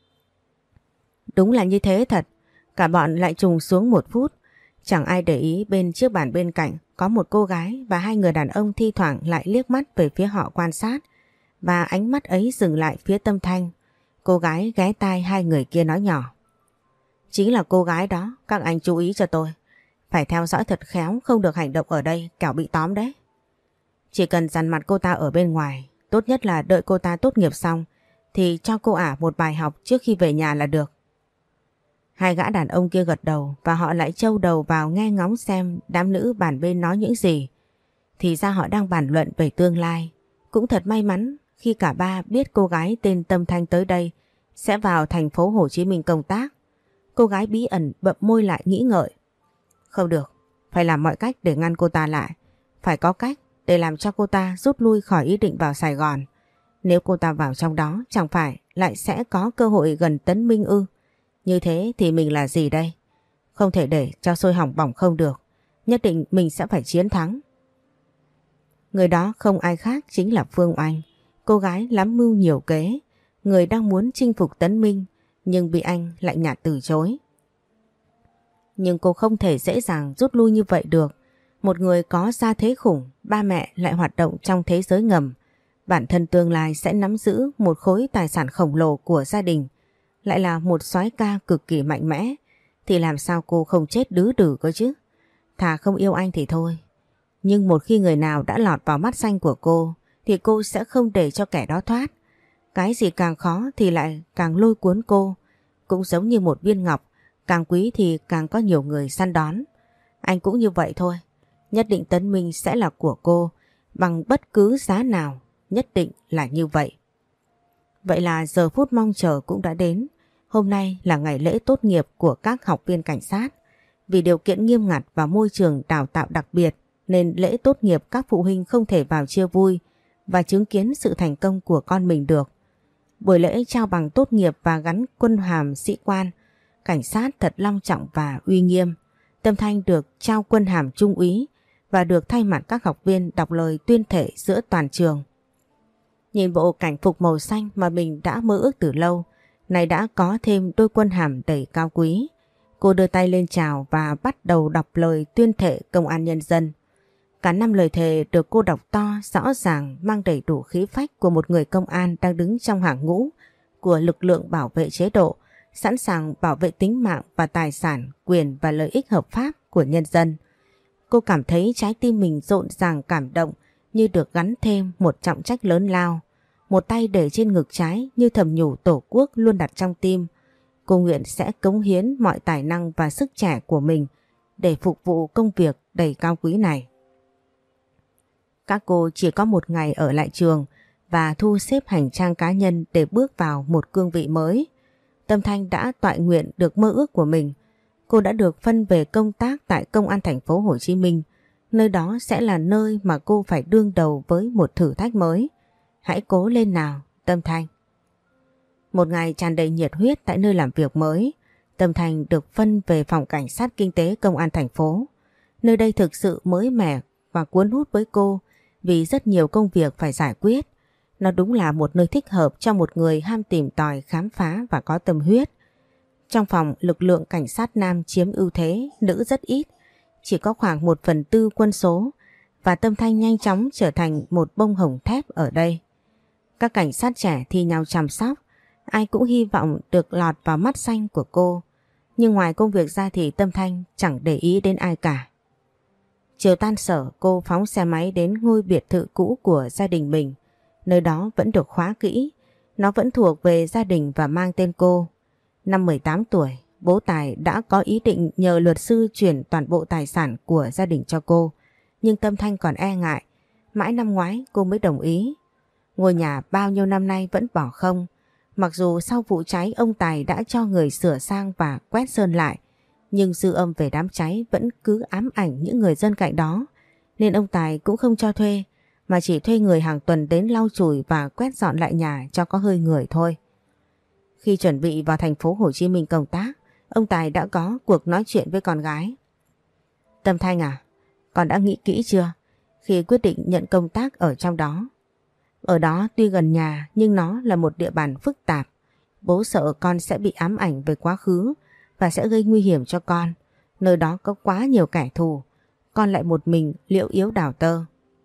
Đúng là như thế thật. Cả bọn lại trùng xuống một phút. Chẳng ai để ý bên chiếc bàn bên cạnh có một cô gái và hai người đàn ông thi thoảng lại liếc mắt về phía họ quan sát. Và ánh mắt ấy dừng lại phía Tâm Thanh. Cô gái ghé tai hai người kia nói nhỏ. Chính là cô gái đó, các anh chú ý cho tôi. Phải theo dõi thật khéo, không được hành động ở đây, kẻo bị tóm đấy. Chỉ cần dằn mặt cô ta ở bên ngoài, tốt nhất là đợi cô ta tốt nghiệp xong thì cho cô ả một bài học trước khi về nhà là được. Hai gã đàn ông kia gật đầu và họ lại trâu đầu vào nghe ngóng xem đám nữ bàn bên nói những gì. Thì ra họ đang bàn luận về tương lai. Cũng thật may mắn khi cả ba biết cô gái tên Tâm Thanh tới đây sẽ vào thành phố Hồ Chí Minh công tác. Cô gái bí ẩn bậm môi lại nghĩ ngợi. Không được, phải làm mọi cách để ngăn cô ta lại. Phải có cách để làm cho cô ta rút lui khỏi ý định vào Sài Gòn. Nếu cô ta vào trong đó chẳng phải lại sẽ có cơ hội gần Tấn Minh ư? Như thế thì mình là gì đây? Không thể để cho sôi hỏng bỏng không được. Nhất định mình sẽ phải chiến thắng. Người đó không ai khác chính là Phương Oanh. Cô gái lắm mưu nhiều kế. Người đang muốn chinh phục Tấn Minh nhưng bị anh lại nhạt từ chối. Nhưng cô không thể dễ dàng rút lui như vậy được. Một người có gia thế khủng, ba mẹ lại hoạt động trong thế giới ngầm. Bản thân tương lai sẽ nắm giữ một khối tài sản khổng lồ của gia đình. Lại là một soái ca cực kỳ mạnh mẽ. Thì làm sao cô không chết đứ đừ cơ chứ? Thà không yêu anh thì thôi. Nhưng một khi người nào đã lọt vào mắt xanh của cô thì cô sẽ không để cho kẻ đó thoát. Cái gì càng khó thì lại càng lôi cuốn cô. Cũng giống như một viên ngọc, càng quý thì càng có nhiều người săn đón. Anh cũng như vậy thôi. Nhất định Tấn Minh sẽ là của cô bằng bất cứ giá nào. nhất định là như vậy. Vậy là giờ phút mong chờ cũng đã đến. Hôm nay là ngày lễ tốt nghiệp của các học viên cảnh sát. Vì điều kiện nghiêm ngặt và môi trường đào tạo đặc biệt nên lễ tốt nghiệp các phụ huynh không thể vào chia vui và chứng kiến sự thành công của con mình được. Buổi lễ trao bằng tốt nghiệp và gắn quân hàm sĩ quan cảnh sát thật long trọng và uy nghiêm. Tâm Thanh được trao quân hàm trung úy và được thay mặt các học viên đọc lời tuyên thệ giữa toàn trường. Nhìn bộ cảnh phục màu xanh mà mình đã mơ ước từ lâu, nay đã có thêm đôi quân hàm đầy cao quý. Cô đưa tay lên chào và bắt đầu đọc lời tuyên thệ công an nhân dân. Cả năm lời thề được cô đọc to, rõ ràng, mang đầy đủ khí phách của một người công an đang đứng trong hàng ngũ của lực lượng bảo vệ chế độ, sẵn sàng bảo vệ tính mạng và tài sản, quyền và lợi ích hợp pháp của nhân dân. Cô cảm thấy trái tim mình rộn ràng cảm động như được gắn thêm một trọng trách lớn lao. Một tay để trên ngực trái như thầm nhủ Tổ quốc luôn đặt trong tim. Cô nguyện sẽ cống hiến mọi tài năng và sức trẻ của mình để phục vụ công việc đầy cao quý này. Các cô chỉ có một ngày ở lại trường và thu xếp hành trang cá nhân để bước vào một cương vị mới. Tâm Thanh đã toại nguyện được mơ ước của mình. Cô đã được phân về công tác tại Công an thành phố Hồ Chí Minh. Nơi đó sẽ là nơi mà cô phải đương đầu với một thử thách mới. Hãy cố lên nào, Tâm Thanh. Một ngày tràn đầy nhiệt huyết tại nơi làm việc mới, Tâm Thanh được phân về phòng cảnh sát kinh tế Công an thành phố. Nơi đây thực sự mới mẻ và cuốn hút với cô vì rất nhiều công việc phải giải quyết. Nó đúng là một nơi thích hợp cho một người ham tìm tòi, khám phá và có tâm huyết. Trong phòng, lực lượng cảnh sát nam chiếm ưu thế, nữ rất ít, chỉ có khoảng một phần tư quân số, và Tâm Thanh nhanh chóng trở thành một bông hồng thép ở đây. Các cảnh sát trẻ thi nhau chăm sóc, ai cũng hy vọng được lọt vào mắt xanh của cô. Nhưng ngoài công việc ra thì Tâm Thanh chẳng để ý đến ai cả. Chiều tan sở, cô phóng xe máy đến ngôi biệt thự cũ của gia đình mình. Nơi đó vẫn được khóa kỹ, nó vẫn thuộc về gia đình và mang tên cô. Năm mười tám tuổi, bố Tài đã có ý định nhờ luật sư chuyển toàn bộ tài sản của gia đình cho cô. Nhưng Tâm Thanh còn e ngại, mãi năm ngoái cô mới đồng ý. Ngôi nhà bao nhiêu năm nay vẫn bỏ không. Mặc dù sau vụ cháy ông Tài đã cho người sửa sang và quét sơn lại, nhưng dư âm về đám cháy vẫn cứ ám ảnh những người dân cạnh đó. Nên ông Tài cũng không cho thuê, mà chỉ thuê người hàng tuần đến lau chùi và quét dọn lại nhà cho có hơi người thôi. Khi chuẩn bị vào thành phố Hồ Chí Minh công tác, ông Tài đã có cuộc nói chuyện với con gái. Tâm Thanh à, con đã nghĩ kỹ chưa khi quyết định nhận công tác ở trong đó? Ở đó tuy gần nhà nhưng nó là một địa bàn phức tạp. Bố sợ con sẽ bị ám ảnh về quá khứ và sẽ gây nguy hiểm cho con. Nơi đó có quá nhiều kẻ thù, con lại một mình liệu yếu đào tơ.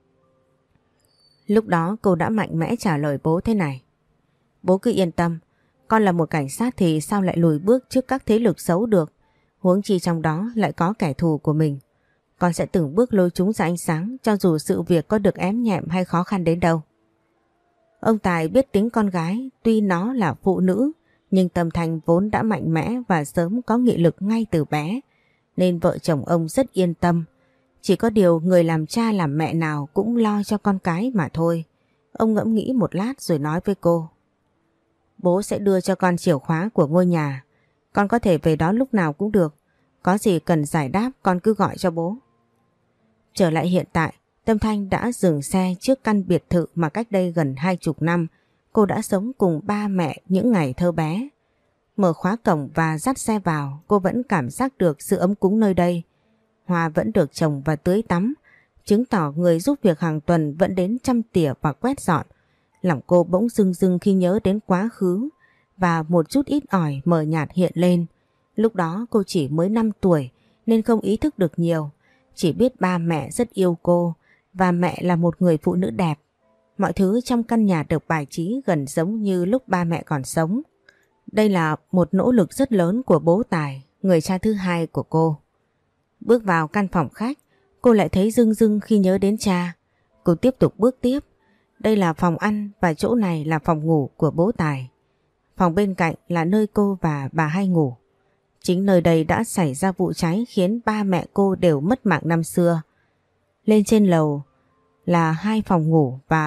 Lúc đó cô đã mạnh mẽ trả lời bố thế này. Bố cứ yên tâm, con là một cảnh sát thì sao lại lùi bước trước các thế lực xấu được. Huống chi trong đó lại có kẻ thù của mình. Con sẽ từng bước lôi chúng ra ánh sáng cho dù sự việc có được ém nhẹm hay khó khăn đến đâu. Ông Tài biết tính con gái, tuy nó là phụ nữ, nhưng Tâm Thanh vốn đã mạnh mẽ và sớm có nghị lực ngay từ bé, nên vợ chồng ông rất yên tâm. Chỉ có điều người làm cha làm mẹ nào cũng lo cho con cái mà thôi. Ông ngẫm nghĩ một lát rồi nói với cô. Bố sẽ đưa cho con chìa khóa của ngôi nhà. Con có thể về đó lúc nào cũng được. Có gì cần giải đáp con cứ gọi cho bố. Trở lại hiện tại, Tâm Thanh đã dừng xe trước căn biệt thự mà cách đây gần hai chục năm cô đã sống cùng ba mẹ những ngày thơ bé. Mở khóa cổng và dắt xe vào, cô vẫn cảm giác được sự ấm cúng nơi đây. Hoa vẫn được trồng và tưới tắm, chứng tỏ người giúp việc hàng tuần vẫn đến chăm tỉa và quét dọn. Lòng cô bỗng rưng rưng khi nhớ đến quá khứ và một chút ít ỏi mờ nhạt hiện lên. Lúc đó cô chỉ mới năm tuổi nên không ý thức được nhiều, chỉ biết ba mẹ rất yêu cô và mẹ là một người phụ nữ đẹp. Mọi thứ trong căn nhà được bài trí gần giống như lúc ba mẹ còn sống. Đây là một nỗ lực rất lớn của bố Tài, người cha thứ hai của cô. Bước vào căn phòng khách, cô lại thấy rưng rưng khi nhớ đến cha. Cô tiếp tục bước tiếp. Đây là phòng ăn và chỗ này là phòng ngủ của bố Tài. Phòng bên cạnh là nơi cô và bà hay ngủ. Chính nơi đây đã xảy ra vụ cháy khiến ba mẹ cô đều mất mạng năm xưa. Lên trên lầu là hai phòng ngủ và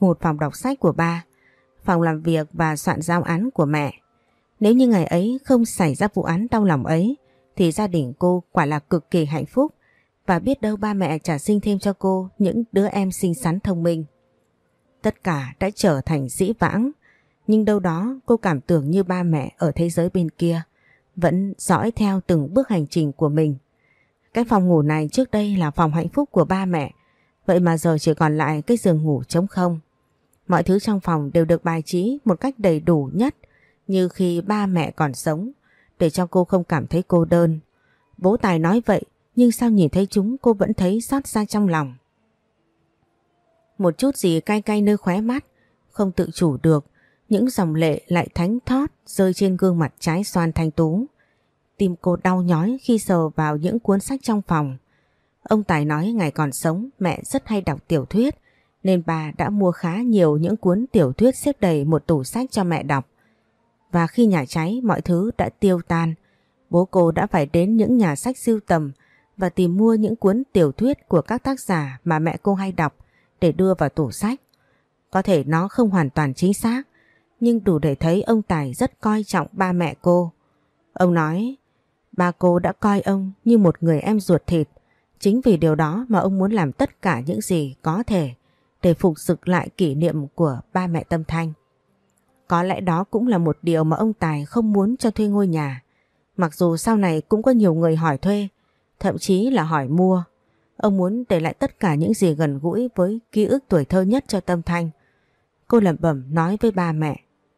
một phòng đọc sách của ba, phòng làm việc và soạn giáo án của mẹ. Nếu như ngày ấy không xảy ra vụ án đau lòng ấy thì gia đình cô quả là cực kỳ hạnh phúc, và biết đâu ba mẹ trả sinh thêm cho cô những đứa em xinh xắn thông minh. Tất cả đã trở thành dĩ vãng, nhưng đâu đó cô cảm tưởng như ba mẹ ở thế giới bên kia vẫn dõi theo từng bước hành trình của mình. Cái phòng ngủ này trước đây là phòng hạnh phúc của ba mẹ, vậy mà giờ chỉ còn lại cái giường ngủ trống không. Mọi thứ trong phòng đều được bài trí một cách đầy đủ nhất như khi ba mẹ còn sống, để cho cô không cảm thấy cô đơn. Bố Tài nói vậy, nhưng sao nhìn thấy chúng cô vẫn thấy xót xa trong lòng. Một chút gì cay cay nơi khóe mắt, không tự chủ được, những dòng lệ lại thánh thót rơi trên gương mặt trái xoan thanh tú. Tim cô đau nhói khi sờ vào những cuốn sách trong phòng. Ông Tài nói ngày còn sống mẹ rất hay đọc tiểu thuyết, nên bà đã mua khá nhiều những cuốn tiểu thuyết xếp đầy một tủ sách cho mẹ đọc. Và khi nhà cháy mọi thứ đã tiêu tan, bố cô đã phải đến những nhà sách sưu tầm và tìm mua những cuốn tiểu thuyết của các tác giả mà mẹ cô hay đọc để đưa vào tủ sách. Có thể nó không hoàn toàn chính xác, nhưng đủ để thấy ông Tài rất coi trọng ba mẹ cô. Ông nói ba cô đã coi ông như một người em ruột thịt. Chính vì điều đó mà ông muốn làm tất cả những gì có thể để phục dựng lại kỷ niệm của ba mẹ Tâm Thanh. Có lẽ đó cũng là một điều mà ông Tài không muốn cho thuê ngôi nhà. Mặc dù sau này cũng có nhiều người hỏi thuê, thậm chí là hỏi mua. Ông muốn để lại tất cả những gì gần gũi với ký ức tuổi thơ nhất cho Tâm Thanh. Cô lẩm bẩm nói với ba mẹ: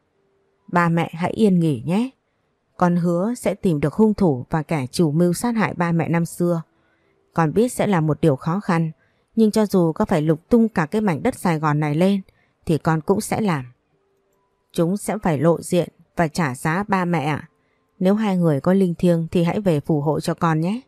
ba mẹ hãy yên nghỉ nhé. Con hứa sẽ tìm được hung thủ và kẻ chủ mưu sát hại ba mẹ năm xưa. Con biết sẽ là một điều khó khăn, nhưng cho dù có phải lục tung cả cái mảnh đất Sài Gòn này lên thì con cũng sẽ làm. Chúng sẽ phải lộ diện và trả giá ba mẹ ạ. Nếu hai người có linh thiêng thì hãy về phù hộ cho con nhé.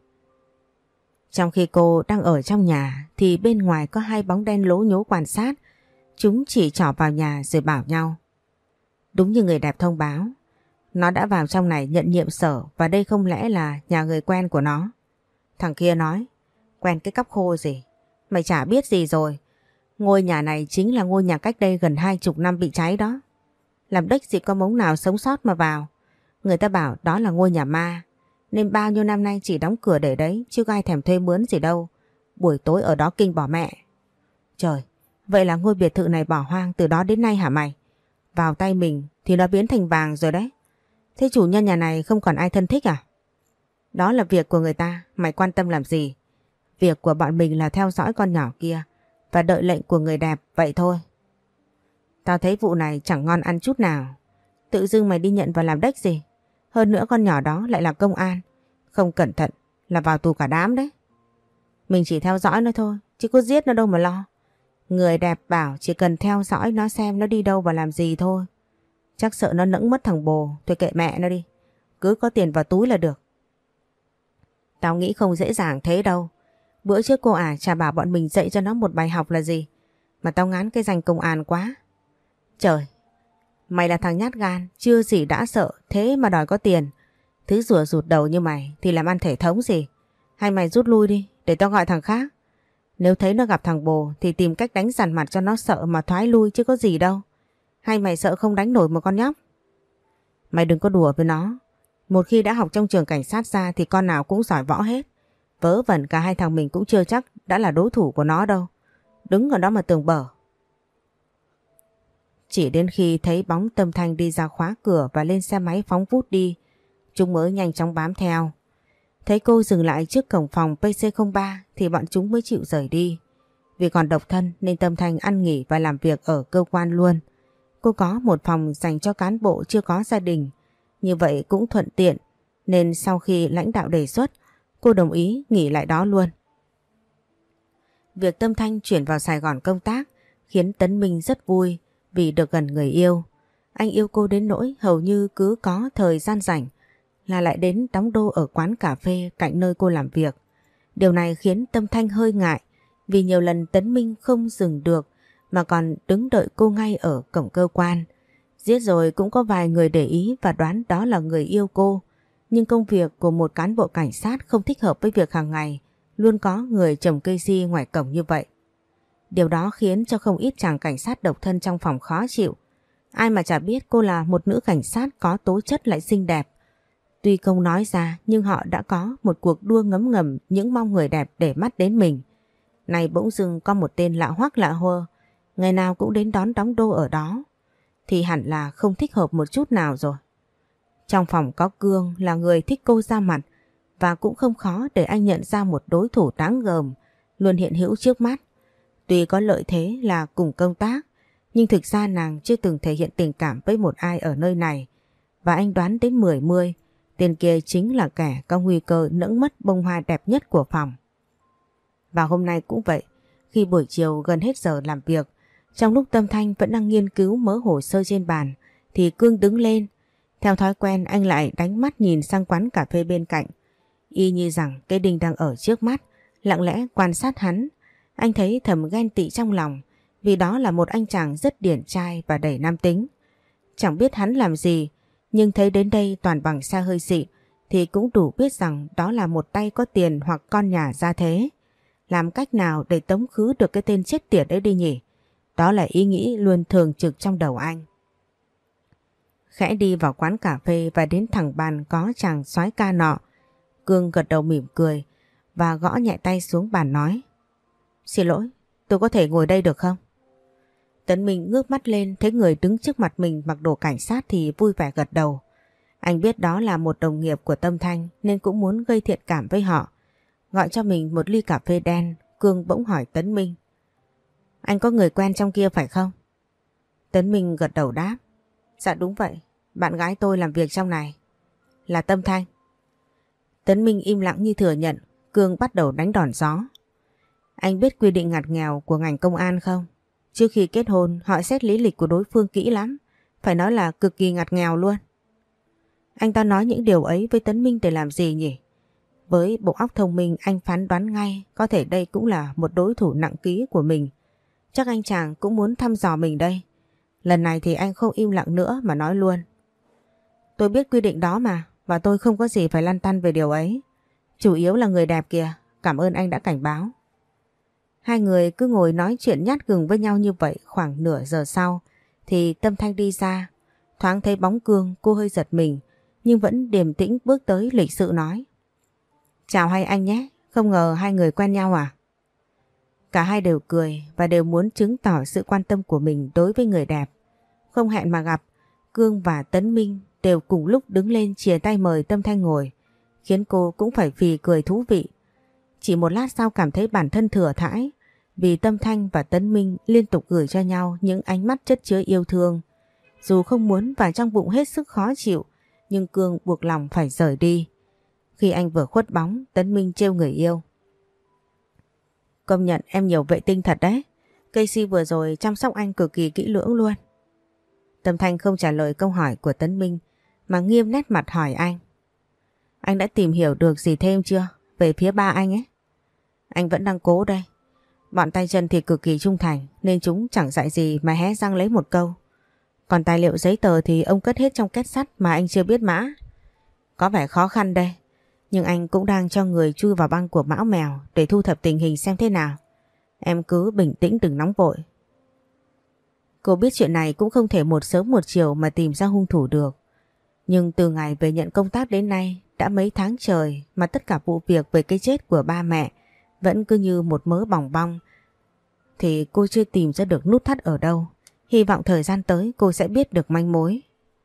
Trong khi cô đang ở trong nhà thì bên ngoài có hai bóng đen lố nhố quan sát. Chúng chỉ trỏ vào nhà rồi bảo nhau: đúng như người đẹp thông báo, nó đã vào trong này nhận nhiệm sở, và đây không lẽ là nhà người quen của nó. Thằng kia nói: quen cái cóc khô gì, mày chả biết gì rồi. Ngôi nhà này chính là ngôi nhà cách đây gần hai chục năm bị cháy đó. Làm đếch gì có mống nào sống sót mà vào. Người ta bảo đó là ngôi nhà ma, nên bao nhiêu năm nay chỉ đóng cửa để đấy, chứ ai thèm thuê mướn gì đâu. Buổi tối ở đó kinh bỏ mẹ. Trời, vậy là ngôi biệt thự này bỏ hoang từ đó đến nay hả mày? Vào tay mình thì nó biến thành vàng rồi đấy. Thế chủ nhân nhà này không còn ai thân thích à? Đó là việc của người ta, mày quan tâm làm gì? Việc của bọn mình là theo dõi con nhỏ kia và đợi lệnh của người đẹp, vậy thôi. Tao thấy vụ này chẳng ngon ăn chút nào. Tự dưng mày đi nhận vào làm đếch gì? Hơn nữa con nhỏ đó lại là công an. Không cẩn thận là vào tù cả đám đấy. Mình chỉ theo dõi nó thôi, chứ có giết nó đâu mà lo. Người đẹp bảo chỉ cần theo dõi nó xem nó đi đâu và làm gì thôi. Chắc sợ nó nẫng mất thằng bồ, thôi kệ mẹ nó đi. Cứ có tiền vào túi là được. Tao nghĩ không dễ dàng thế đâu. Bữa trước cô ả chả bảo bọn mình dạy cho nó một bài học là gì, mà tao ngán cái danh công an quá. Trời, mày là thằng nhát gan, chưa gì đã sợ, thế mà đòi có tiền. Thứ rùa rụt đầu như mày thì làm ăn thể thống gì. Hay mày rút lui đi, để tao gọi thằng khác. Nếu thấy nó gặp thằng bồ thì tìm cách đánh dằn mặt cho nó sợ mà thoái lui, chứ có gì đâu. Hay mày sợ không đánh nổi một con nhóc? Mày đừng có đùa với nó. Một khi đã học trong trường cảnh sát ra thì con nào cũng giỏi võ hết. Vớ vẩn cả hai thằng mình cũng chưa chắc đã là đối thủ của nó đâu. Đứng ở đó mà tường bở. Chỉ đến khi thấy bóng Tâm Thanh đi ra khóa cửa và lên xe máy phóng vút đi, chúng mới nhanh chóng bám theo. Thấy cô dừng lại trước cổng phòng pê xê không ba thì bọn chúng mới chịu rời đi. Vì còn độc thân nên Tâm Thanh ăn nghỉ và làm việc ở cơ quan luôn. Cô có một phòng dành cho cán bộ chưa có gia đình. Như vậy cũng thuận tiện, nên sau khi lãnh đạo đề xuất, cô đồng ý nghỉ lại đó luôn. Việc Tâm Thanh chuyển vào Sài Gòn công tác khiến Tấn Minh rất vui vì được gần người yêu. Anh yêu cô đến nỗi hầu như cứ có thời gian rảnh là lại đến đóng đô ở quán cà phê cạnh nơi cô làm việc. Điều này khiến Tâm Thanh hơi ngại vì nhiều lần Tấn Minh không dừng được mà còn đứng đợi cô ngay ở cổng cơ quan. Giết rồi cũng có vài người để ý và đoán đó là người yêu cô. Nhưng công việc của một cán bộ cảnh sát không thích hợp với việc hàng ngày luôn có người trồng cây si ngoài cổng như vậy. Điều đó khiến cho không ít chàng cảnh sát độc thân trong phòng khó chịu. Ai mà chả biết cô là một nữ cảnh sát có tố chất lại xinh đẹp. Tuy không nói ra nhưng họ đã có một cuộc đua ngấm ngầm những mong người đẹp để mắt đến mình. Này bỗng dưng có một tên lạ hoắc lạ hơ, ngày nào cũng đến đón đóng đô ở đó, thì hẳn là không thích hợp một chút nào rồi. Trong phòng có Cương là người thích cô ra mặt, và cũng không khó để anh nhận ra một đối thủ đáng gờm luôn hiện hữu trước mắt. Tuy có lợi thế là cùng công tác, nhưng thực ra nàng chưa từng thể hiện tình cảm với một ai ở nơi này, và anh đoán đến mười mươi, tên kia chính là kẻ có nguy cơ nẫng mất bông hoa đẹp nhất của phòng. Và hôm nay cũng vậy, khi buổi chiều gần hết giờ làm việc, trong lúc Tâm Thanh vẫn đang nghiên cứu mớ hồ sơ trên bàn, thì Cương đứng lên. Theo thói quen anh lại đánh mắt nhìn sang quán cà phê bên cạnh, y như rằng cái đinh đang ở trước mắt, lặng lẽ quan sát hắn. Anh thấy thầm ghen tị trong lòng, vì đó là một anh chàng rất điển trai và đầy nam tính. Chẳng biết hắn làm gì, nhưng thấy đến đây toàn bằng xe hơi xịn thì cũng đủ biết rằng đó là một tay có tiền hoặc con nhà gia thế. Làm cách nào để tống khứ được cái tên chết tiệt ấy đi nhỉ? Đó là ý nghĩ luôn thường trực trong đầu anh. Khẽ đi vào quán cà phê và đến thẳng bàn có chàng soái ca nọ, Cương gật đầu mỉm cười và gõ nhẹ tay xuống bàn nói: Xin lỗi, tôi có thể ngồi đây được không? Tấn Minh ngước mắt lên thấy người đứng trước mặt mình mặc đồ cảnh sát thì vui vẻ gật đầu. Anh biết đó là một đồng nghiệp của Tâm Thanh nên cũng muốn gây thiện cảm với họ. Gọi cho mình một ly cà phê đen, Cương bỗng hỏi Tấn Minh: Anh có người quen trong kia phải không? Tấn Minh gật đầu đáp: Dạ đúng vậy, bạn gái tôi làm việc trong này. Là Tâm Thanh. Tấn Minh im lặng như thừa nhận. Cương bắt đầu đánh đòn gió: Anh biết quy định ngặt nghèo của ngành công an không? Trước khi kết hôn họ xét lý lịch của đối phương kỹ lắm, phải nói là cực kỳ ngặt nghèo luôn. Anh ta nói những điều ấy với Tấn Minh để làm gì nhỉ? Với bộ óc thông minh anh phán đoán ngay có thể đây cũng là một đối thủ nặng ký của mình. Chắc anh chàng cũng muốn thăm dò mình đây. Lần này thì anh không im lặng nữa mà nói luôn: Tôi biết quy định đó mà, và tôi không có gì phải lăn tăn về điều ấy. Chủ yếu là người đẹp kìa, cảm ơn anh đã cảnh báo. Hai người cứ ngồi nói chuyện nhát gừng với nhau như vậy khoảng nửa giờ sau thì Tâm Thanh đi ra. Thoáng thấy bóng Cương cô hơi giật mình, nhưng vẫn điềm tĩnh bước tới lịch sự nói: Chào hai anh nhé, không ngờ hai người quen nhau à? Cả hai đều cười và đều muốn chứng tỏ sự quan tâm của mình đối với người đẹp. Không hẹn mà gặp, Cương và Tấn Minh đều cùng lúc đứng lên chìa tay mời Tâm Thanh ngồi, khiến cô cũng phải phì cười thú vị. Chỉ một lát sau cảm thấy bản thân thừa thãi, vì Tâm Thanh và Tấn Minh liên tục gửi cho nhau những ánh mắt chất chứa yêu thương. Dù không muốn và trong bụng hết sức khó chịu, nhưng Cương buộc lòng phải rời đi. Khi anh vừa khuất bóng, Tấn Minh trêu người yêu: Công nhận em nhiều vệ tinh thật đấy. Casey vừa rồi chăm sóc anh cực kỳ kỹ lưỡng luôn. Tâm Thanh không trả lời câu hỏi của Tấn Minh mà nghiêm nét mặt hỏi anh: Anh đã tìm hiểu được gì thêm chưa về phía ba anh ấy? Anh vẫn đang cố đây. Bọn tay chân thì cực kỳ trung thành nên chúng chẳng dạy gì mà hé răng lấy một câu. Còn tài liệu giấy tờ thì ông cất hết trong két sắt mà anh chưa biết mã. Có vẻ khó khăn đây, nhưng anh cũng đang cho người chui vào băng của Mão Mèo để thu thập tình hình xem thế nào. Em cứ bình tĩnh đừng nóng vội. Cô biết chuyện này cũng không thể một sớm một chiều mà tìm ra hung thủ được. Nhưng từ ngày về nhận công tác đến nay đã mấy tháng trời mà tất cả vụ việc về cái chết của ba mẹ vẫn cứ như một mớ bòng bong, thì cô chưa tìm ra được nút thắt ở đâu. Hy vọng thời gian tới cô sẽ biết được manh mối.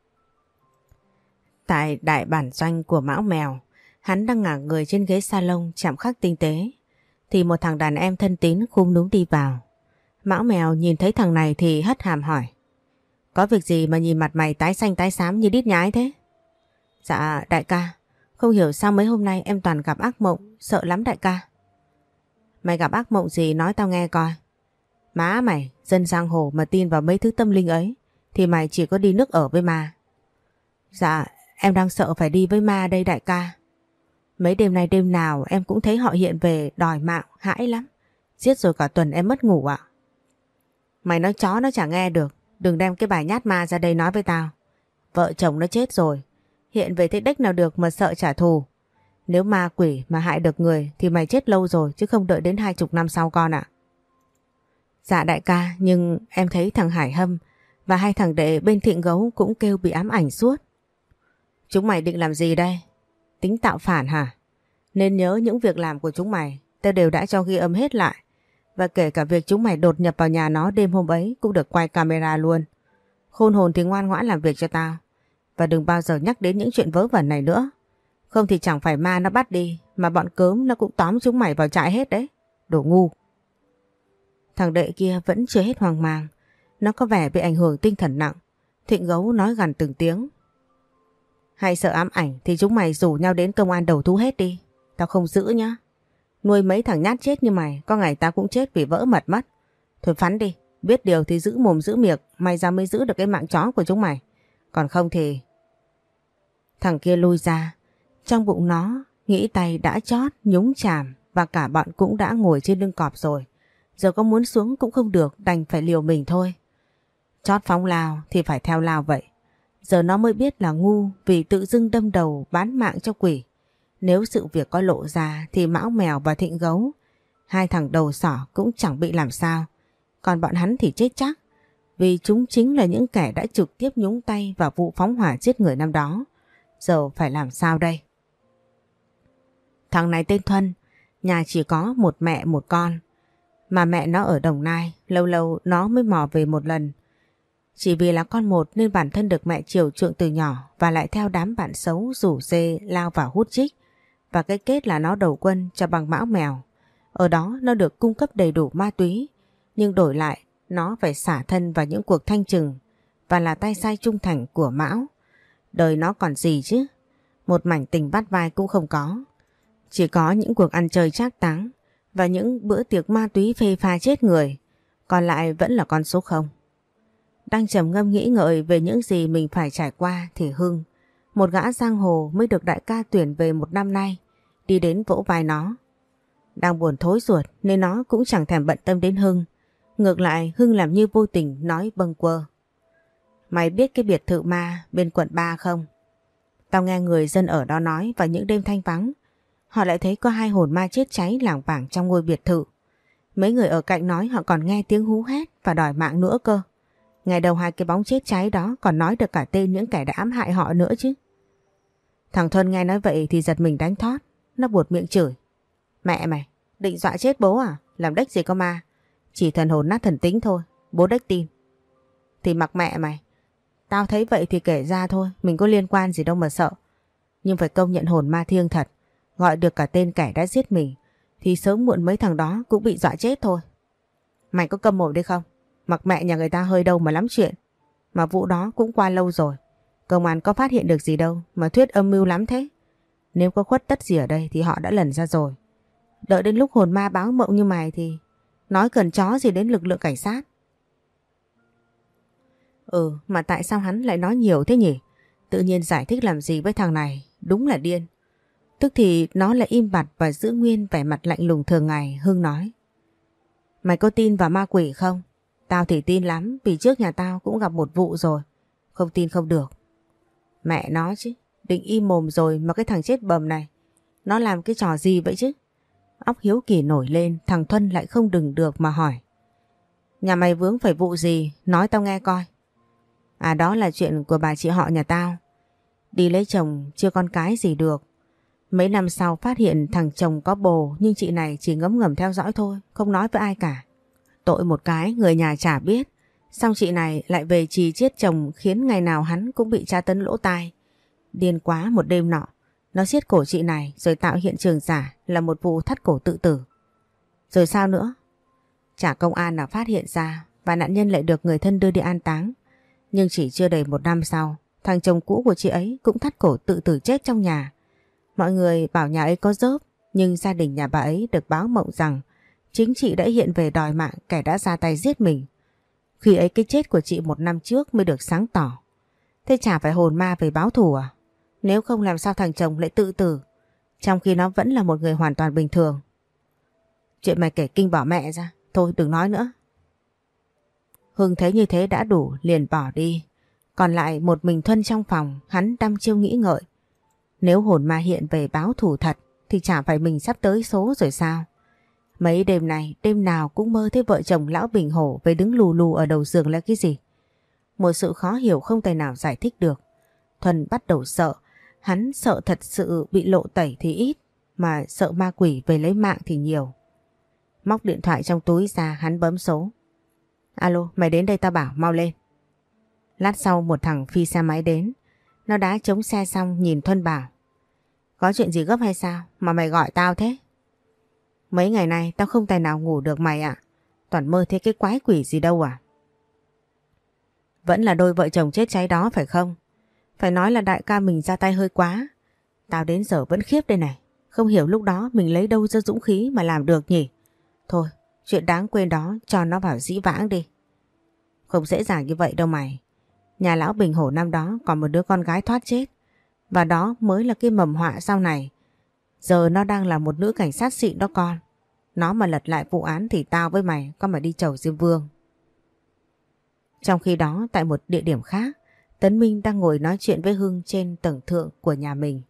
Tại đại bản doanh của Mão Mèo, hắn đang ngả người trên ghế salon chạm khắc tinh tế, thì một thằng đàn em thân tín khum núm đi vào. Mão Mèo nhìn thấy thằng này thì hất hàm hỏi: Có việc gì mà nhìn mặt mày tái xanh tái xám như đít nhái thế? Dạ đại ca, không hiểu sao mấy hôm nay em toàn gặp ác mộng, sợ lắm đại ca. Mày gặp ác mộng gì nói tao nghe coi. Má mày, dân giang hồ mà tin vào mấy thứ tâm linh ấy thì mày chỉ có đi nước ở với ma. Dạ em đang sợ phải đi với ma đây đại ca. Mấy đêm nay đêm nào em cũng thấy họ hiện về đòi mạng, hãi lắm. Giết rồi cả tuần em mất ngủ ạ. Mày nói chó nó chả nghe được, đừng đem cái bài nhát ma ra đây nói với tao. Vợ chồng nó chết rồi, hiện về thế đếch nào được mà sợ trả thù. Nếu ma quỷ mà hại được người thì mày chết lâu rồi chứ không đợi đến hai chục năm sau con ạ. Dạ đại ca, nhưng em thấy thằng Hải Hâm và hai thằng đệ bên Thịnh Gấu cũng kêu bị ám ảnh suốt. Chúng mày định làm gì đây? Tính tạo phản hả? Nên nhớ những việc làm của chúng mày, tao đều đã cho ghi âm hết lại. Và kể cả việc chúng mày đột nhập vào nhà nó đêm hôm ấy cũng được quay camera luôn. Khôn hồn thì ngoan ngoãn làm việc cho tao. Và đừng bao giờ nhắc đến những chuyện vớ vẩn này nữa. Không thì chẳng phải ma nó bắt đi, mà bọn cớm nó cũng tóm chúng mày vào trại hết đấy. Đồ ngu. Thằng đệ kia vẫn chưa hết hoang mang. Nó có vẻ bị ảnh hưởng tinh thần nặng. Thịnh Gấu nói gằn từng tiếng. Hay sợ ám ảnh thì chúng mày rủ nhau đến công an đầu thú hết đi. Tao không giữ nhá. Nuôi mấy thằng nhát chết như mày, có ngày tao cũng chết vì vỡ mật mất. Thôi phắn đi, biết điều thì giữ mồm giữ miệng, may ra mới giữ được cái mạng chó của chúng mày. Còn không thì... Thằng kia lui ra. Trong bụng nó, nghĩ tay đã chót, nhúng chàm và cả bọn cũng đã ngồi trên lưng cọp rồi. Giờ có muốn xuống cũng không được, đành phải liều mình thôi. Chót phóng lao thì phải theo lao vậy. Giờ nó mới biết là ngu vì tự dưng đâm đầu bán mạng cho quỷ. Nếu sự việc có lộ ra thì Mão Mèo và Thịnh Gấu, hai thằng đầu sỏ cũng chẳng bị làm sao. Còn bọn hắn thì chết chắc, vì chúng chính là những kẻ đã trực tiếp nhúng tay vào vụ phóng hỏa giết người năm đó. Giờ phải làm sao đây? Thằng này tên Thuân, nhà chỉ có một mẹ một con. Mà mẹ nó ở Đồng Nai, lâu lâu nó mới mò về một lần. Chỉ vì là con một nên bản thân được mẹ chiều chuộng từ nhỏ và lại theo đám bạn xấu rủ dê lao vào hút chích. Và cái kết là nó đầu quân cho bằng Mão Mèo. Ở đó nó được cung cấp đầy đủ ma túy, nhưng đổi lại nó phải xả thân vào những cuộc thanh trừng và là tay sai trung thành của Mão. Đời nó còn gì chứ? Một mảnh tình bắt vai cũng không có. Chỉ có những cuộc ăn chơi trác táng và những bữa tiệc ma túy phê pha chết người. Còn lại vẫn là con số không. Đang trầm ngâm nghĩ ngợi về những gì mình phải trải qua thì Hưng, một gã giang hồ mới được đại ca tuyển về một năm nay, đi đến vỗ vai nó. Đang buồn thối ruột nên nó cũng chẳng thèm bận tâm đến Hưng. Ngược lại Hưng làm như vô tình nói bâng quơ. Mày biết cái biệt thự ma bên quận ba không? Tao nghe người dân ở đó nói vào những đêm thanh vắng, họ lại thấy có hai hồn ma chết cháy lảng vảng trong ngôi biệt thự. Mấy người ở cạnh nói họ còn nghe tiếng hú hét và đòi mạng nữa cơ. Ngày đầu hai cái bóng chết cháy đó còn nói được cả tên những kẻ đã ám hại họ nữa chứ. Thằng Thuân nghe nói vậy thì giật mình đánh thót. Nó buột miệng chửi. Mẹ mày, định dọa chết bố à? Làm đếch gì có ma. Chỉ thần hồn nát thần tính thôi. Bố đếch tin. Thì mặc mẹ mày. Tao thấy vậy thì kể ra thôi. Mình có liên quan gì đâu mà sợ. Nhưng phải công nhận hồn ma thiêng thật. Gọi được cả tên kẻ đã giết mình thì sớm muộn mấy thằng đó cũng bị dọa chết thôi. Mày có câm mồm đi không? Mặc mẹ nhà người ta hơi đâu mà lắm chuyện. Mà vụ đó cũng qua lâu rồi. Công an có phát hiện được gì đâu mà thuyết âm mưu lắm thế. Nếu có khuất tất gì ở đây thì họ đã lần ra rồi. Đợi đến lúc hồn ma báo mộng như mày thì nói cần chó gì đến lực lượng cảnh sát. Ừ, mà tại sao hắn lại nói nhiều thế nhỉ? Tự nhiên giải thích làm gì với thằng này? Đúng là điên. Tức thì nó lại im bặt và giữ nguyên vẻ mặt lạnh lùng thường ngày. Hưng nói. Mày có tin vào ma quỷ không? Tao thì tin lắm, vì trước nhà tao cũng gặp một vụ rồi. Không tin không được. Mẹ nó chứ, định im mồm rồi mà cái thằng chết bầm này, nó làm cái trò gì vậy chứ? Óc hiếu kỳ nổi lên, thằng Thuân lại không đừng được mà hỏi. Nhà mày vướng phải vụ gì, nói tao nghe coi. À, đó là chuyện của bà chị họ nhà tao. Đi lấy chồng chưa con cái gì được. Mấy năm sau phát hiện thằng chồng có bồ, nhưng chị này chỉ ngấm ngầm theo dõi thôi, không nói với ai cả. Tội một cái người nhà chả biết. Xong chị này lại về trì chiết chồng, khiến ngày nào hắn cũng bị tra tấn lỗ tai. Điên quá, một đêm nọ nó siết cổ chị này rồi tạo hiện trường giả là một vụ thắt cổ tự tử. Rồi sao nữa? Chả công an nào phát hiện ra và nạn nhân lại được người thân đưa đi an táng. Nhưng chỉ chưa đầy một năm sau, thằng chồng cũ của chị ấy cũng thắt cổ tự tử chết trong nhà. Mọi người bảo nhà ấy có dớp, nhưng gia đình nhà bà ấy được báo mộng rằng chính chị đã hiện về đòi mạng kẻ đã ra tay giết mình. Khi ấy cái chết của chị một năm trước mới được sáng tỏ. Thế chả phải hồn ma về báo thù à? Nếu không làm sao thằng chồng lại tự tử, trong khi nó vẫn là một người hoàn toàn bình thường. Chuyện mày kể kinh bỏ mẹ ra. Thôi đừng nói nữa. Hưng thấy như thế đã đủ liền bỏ đi. Còn lại một mình Thuân trong phòng, hắn đăm chiêu nghĩ ngợi. Nếu hồn ma hiện về báo thù thật thì chả phải mình sắp tới số rồi sao? Mấy đêm này, đêm nào cũng mơ thấy vợ chồng lão Bình Hổ về đứng lù lù ở đầu giường là cái gì? Một sự khó hiểu không thể nào giải thích được. Thuần bắt đầu sợ, hắn sợ thật sự bị lộ tẩy thì ít, mà sợ ma quỷ về lấy mạng thì nhiều. Móc điện thoại trong túi ra, hắn bấm số. Alo, mày đến đây tao bảo, mau lên. Lát sau một thằng phi xe máy đến. Nó đá chống xe xong nhìn Thuần bảo. Có chuyện gì gấp hay sao mà mày gọi tao thế? Mấy ngày nay tao không tài nào ngủ được mày ạ. Toàn mơ thấy cái quái quỷ gì đâu à? Vẫn là đôi vợ chồng chết cháy đó phải không? Phải nói là đại ca mình ra tay hơi quá. Tao đến giờ vẫn khiếp đây này. Không hiểu lúc đó mình lấy đâu ra dũng khí mà làm được nhỉ? Thôi, chuyện đáng quên đó cho nó vào dĩ vãng đi. Không dễ dàng như vậy đâu mày. Nhà lão Bình Hổ năm đó còn một đứa con gái thoát chết. Và đó mới là cái mầm họa sau này. Giờ nó đang là một nữ cảnh sát xịn đó con. Nó mà lật lại vụ án thì tao với mày có mà đi chầu Diêm Vương. Trong khi đó tại một địa điểm khác, Tấn Minh đang ngồi nói chuyện với Hưng trên tầng thượng của nhà mình.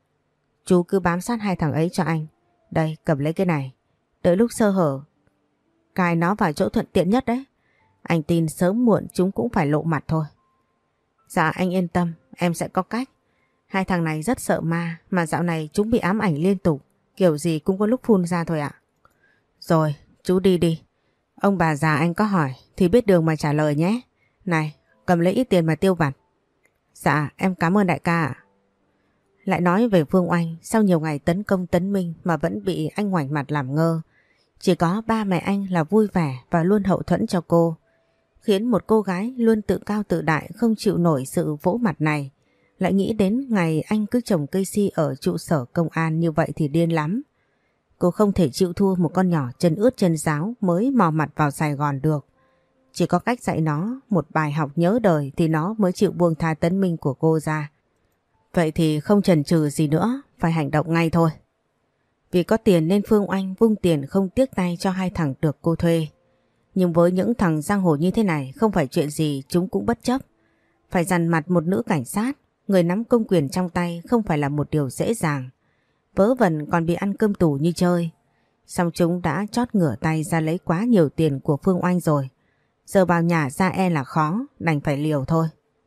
Chú cứ bám sát hai thằng ấy cho anh. Đây, cầm lấy cái này. Đợi lúc sơ hở, cài nó vào chỗ thuận tiện nhất đấy. Anh tin sớm muộn chúng cũng phải lộ mặt thôi. Dạ anh yên tâm, em sẽ có cách. Hai thằng này rất sợ ma, mà dạo này chúng bị ám ảnh liên tục. Kiểu gì cũng có lúc phun ra thôi ạ. Rồi, chú đi đi. Ông bà già anh có hỏi thì biết đường mà trả lời nhé. Này, cầm lấy ít tiền mà tiêu vặt. Dạ, em cảm ơn đại ca ạ. Lại nói về Phương Oanh, sau nhiều ngày tấn công Tấn Minh mà vẫn bị anh ngoảnh mặt làm ngơ. Chỉ có ba mẹ anh là vui vẻ và luôn hậu thuẫn cho cô. Khiến một cô gái luôn tự cao tự đại không chịu nổi sự vỗ mặt này. Lại nghĩ đến ngày anh cứ trồng cây si ở trụ sở công an như vậy thì điên lắm. Cô không thể chịu thua một con nhỏ chân ướt chân ráo mới mò mặt vào Sài Gòn được. Chỉ có cách dạy nó một bài học nhớ đời thì nó mới chịu buông tha Tấn Minh của cô ra. Vậy thì không chần chừ gì nữa, phải hành động ngay thôi. Vì có tiền nên Phương Oanh vung tiền không tiếc tay cho hai thằng được cô thuê. Nhưng với những thằng giang hồ như thế này không phải chuyện gì chúng cũng bất chấp. Phải dằn mặt một nữ cảnh sát, người nắm công quyền trong tay không phải là một điều dễ dàng. Vớ vẩn còn bị ăn cơm tù như chơi. Xong chúng đã chót ngửa tay ra lấy quá nhiều tiền của Phương Oanh rồi. Giờ vào nhà ra e là khó, đành phải liều thôi.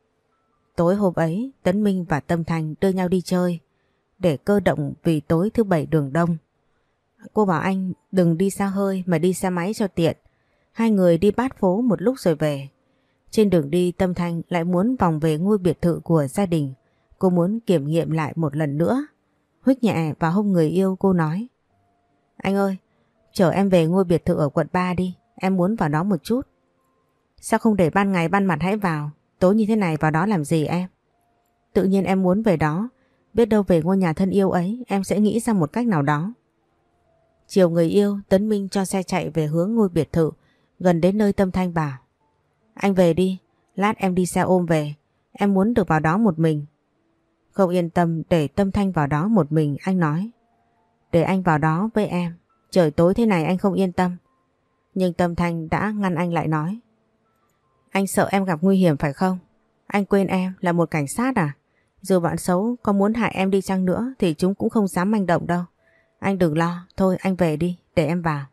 Tối hôm ấy, Tấn Minh và Tâm Thanh đưa nhau đi chơi. Để cơ động vì tối thứ bảy đường đông. Cô bảo anh đừng đi xa hơi mà đi xe máy cho tiện. Hai người đi bát phố một lúc rồi về. Trên đường đi Tâm Thanh lại muốn vòng về ngôi biệt thự của gia đình. Cô muốn kiểm nghiệm lại một lần nữa. Huých nhẹ vào hông người yêu cô nói. Anh ơi, chở em về ngôi biệt thự ở quận ba đi. Em muốn vào đó một chút. Sao không để ban ngày ban mặt hãy vào? Tối như thế này vào đó làm gì em? Tự nhiên em muốn về đó. Biết đâu về ngôi nhà thân yêu ấy em sẽ nghĩ ra một cách nào đó. Chiều người yêu, Tấn Minh cho xe chạy về hướng ngôi biệt thự. Gần đến nơi Tâm Thanh bảo. Anh về đi, lát em đi xe ôm về. Em muốn được vào đó một mình. Không yên tâm để Tâm Thanh vào đó một mình, anh nói. Để anh vào đó với em. Trời tối thế này anh không yên tâm. Nhưng Tâm Thanh đã ngăn anh lại nói. Anh sợ em gặp nguy hiểm phải không? Anh quên em là một cảnh sát à? Dù bọn xấu có muốn hại em đi chăng nữa thì chúng cũng không dám manh động đâu. Anh đừng lo, thôi anh về đi, để em vào.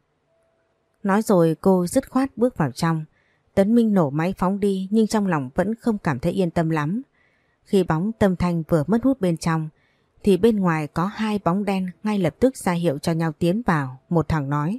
Nói rồi cô dứt khoát bước vào trong. Tấn Minh nổ máy phóng đi nhưng trong lòng vẫn không cảm thấy yên tâm lắm. Khi bóng Tâm Thanh vừa mất hút bên trong thì bên ngoài có hai bóng đen ngay lập tức ra hiệu cho nhau tiến vào. Một thằng nói.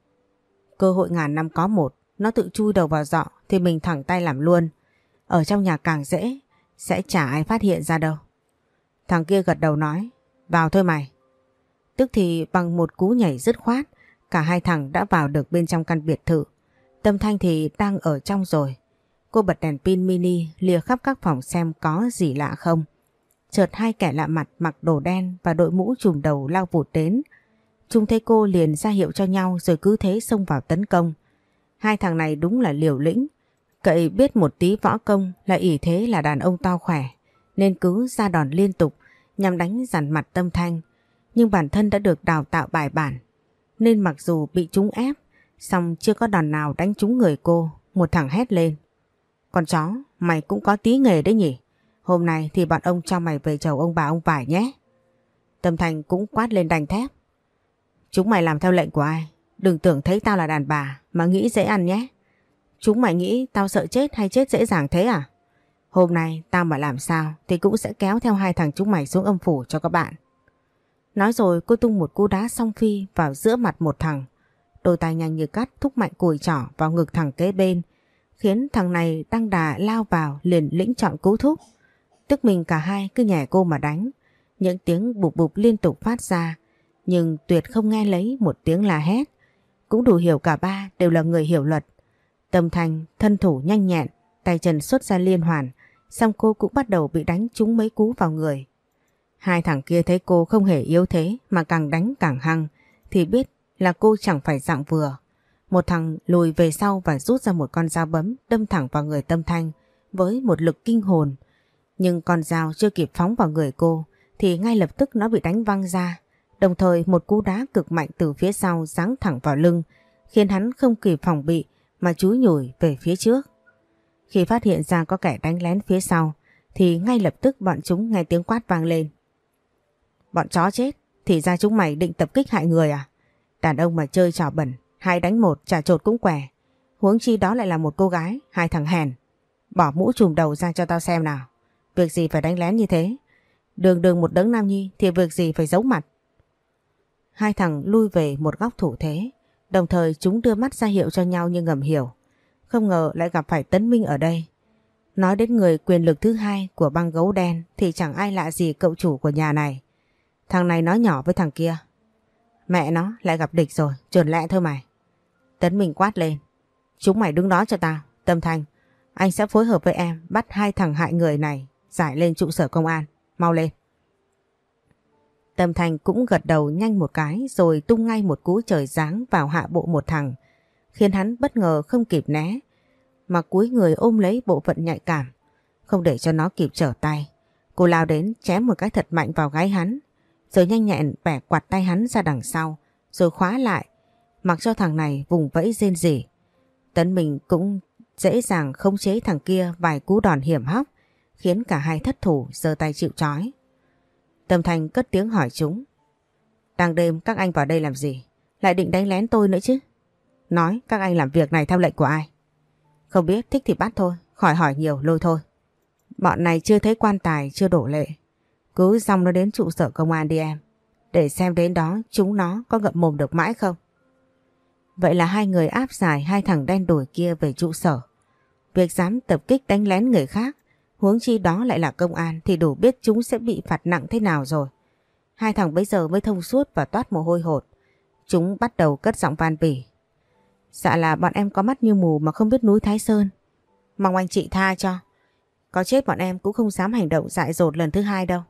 Cơ hội ngàn năm có một, nó tự chui đầu vào giọ thì mình thẳng tay làm luôn. Ở trong nhà càng dễ, sẽ chả ai phát hiện ra đâu. Thằng kia gật đầu nói. Vào thôi mày. Tức thì bằng một cú nhảy dứt khoát, cả hai thằng đã vào được bên trong căn biệt thự. Tâm Thanh thì đang ở trong rồi. Cô bật đèn pin mini lìa khắp các phòng xem có gì lạ không. Chợt hai kẻ lạ mặt mặc đồ đen và đội mũ trùm đầu lao vụt đến. Chúng thấy cô liền ra hiệu cho nhau rồi cứ thế xông vào tấn công. Hai thằng này đúng là liều lĩnh. Cậy biết một tí võ công là ỷ thế là đàn ông to khỏe. Nên cứ ra đòn liên tục nhằm đánh dằn mặt Tâm Thanh. Nhưng bản thân đã được đào tạo bài bản. Nên mặc dù bị chúng ép, song chưa có đòn nào đánh trúng người cô. Một thằng hét lên. Con chó, mày cũng có tí nghề đấy nhỉ? Hôm nay thì bọn ông cho mày về chầu ông bà ông vải nhé. Tâm Thanh cũng quát lên đành thép. Chúng mày làm theo lệnh của ai? Đừng tưởng thấy tao là đàn bà mà nghĩ dễ ăn nhé. Chúng mày nghĩ tao sợ chết hay chết dễ dàng thế à? Hôm nay tao mà làm sao thì cũng sẽ kéo theo hai thằng chúng mày xuống âm phủ cho các bạn. Nói rồi cô tung một cú đá song phi vào giữa mặt một thằng. Đôi tay nhanh như cắt thúc mạnh cùi trỏ vào ngực thằng kế bên, khiến thằng này đang đà lao vào liền lĩnh chọn cú thúc. Tức mình cả hai cứ nhảy cô mà đánh. Những tiếng bụp bụp liên tục phát ra, nhưng tuyệt không nghe lấy một tiếng la hét. Cũng đủ hiểu cả ba đều là người hiểu luật. Tâm Thanh thân thủ nhanh nhẹn, tay chân xuất ra liên hoàn, xong cô cũng bắt đầu bị đánh trúng mấy cú vào người. Hai thằng kia thấy cô không hề yếu thế mà càng đánh càng hăng, thì biết là cô chẳng phải dạng vừa. Một thằng lùi về sau và rút ra một con dao bấm đâm thẳng vào người Tâm Thanh với một lực kinh hồn. Nhưng con dao chưa kịp phóng vào người cô thì ngay lập tức nó bị đánh văng ra. Đồng thời một cú đá cực mạnh từ phía sau giáng thẳng vào lưng, khiến hắn không kịp phòng bị mà chúi nhủi về phía trước. Khi phát hiện ra có kẻ đánh lén phía sau thì ngay lập tức bọn chúng nghe tiếng quát vang lên. Bọn chó chết, thì ra chúng mày định tập kích hại người à? Đàn ông mà chơi trò bẩn, hai đánh một chả chột cũng què. Huống chi đó lại là một cô gái, hai thằng hèn. Bỏ mũ trùm đầu ra cho tao xem nào. Việc gì phải đánh lén như thế? Đường đường một đấng nam nhi thì việc gì phải giấu mặt? Hai thằng lui về một góc thủ thế, đồng thời chúng đưa mắt ra hiệu cho nhau như ngầm hiểu. Không ngờ lại gặp phải Tấn Minh ở đây. Nói đến người quyền lực thứ hai của băng gấu đen thì chẳng ai lạ gì cậu chủ của nhà này. Thằng này nói nhỏ với thằng kia. Mẹ nó lại gặp địch rồi, trườn lẹ thôi mày. Tấn Minh quát lên. Chúng mày đứng đó cho tao. Tâm Thanh, anh sẽ phối hợp với em bắt hai thằng hại người này giải lên trụ sở công an. Mau lên. Tâm Thanh cũng gật đầu nhanh một cái rồi tung ngay một cú trời giáng vào hạ bộ một thằng, khiến hắn bất ngờ không kịp né, mà cúi người ôm lấy bộ phận nhạy cảm. Không để cho nó kịp trở tay, cô lao đến chém một cái thật mạnh vào gáy hắn, rồi nhanh nhẹn bẻ quạt tay hắn ra đằng sau, rồi khóa lại, mặc cho thằng này vùng vẫy rên rỉ. Tấn Minh cũng dễ dàng khống chế thằng kia vài cú đòn hiểm hóc, khiến cả hai thất thủ giơ tay chịu trói. Tâm Thanh cất tiếng hỏi chúng. Đang đêm các anh vào đây làm gì? Lại định đánh lén tôi nữa chứ? Nói các anh làm việc này theo lệnh của ai? Không biết, thích thì bắt thôi, khỏi hỏi nhiều lôi thôi. Bọn này chưa thấy quan tài chưa đổ lệ. Cứ dòng nó đến trụ sở công an đi em, để xem đến đó chúng nó có ngậm mồm được mãi không. Vậy là hai người áp giải hai thằng đen đủi kia về trụ sở. Việc dám tập kích đánh lén người khác, huống chi đó lại là công an, thì đủ biết chúng sẽ bị phạt nặng thế nào rồi. Hai thằng bây giờ mới thông suốt và toát mồ hôi hột. Chúng bắt đầu cất giọng van vỉ. Dạ là bọn em có mắt như mù mà không biết núi Thái Sơn. Mong anh chị tha cho. Có chết bọn em cũng không dám hành động dại dột lần thứ hai đâu.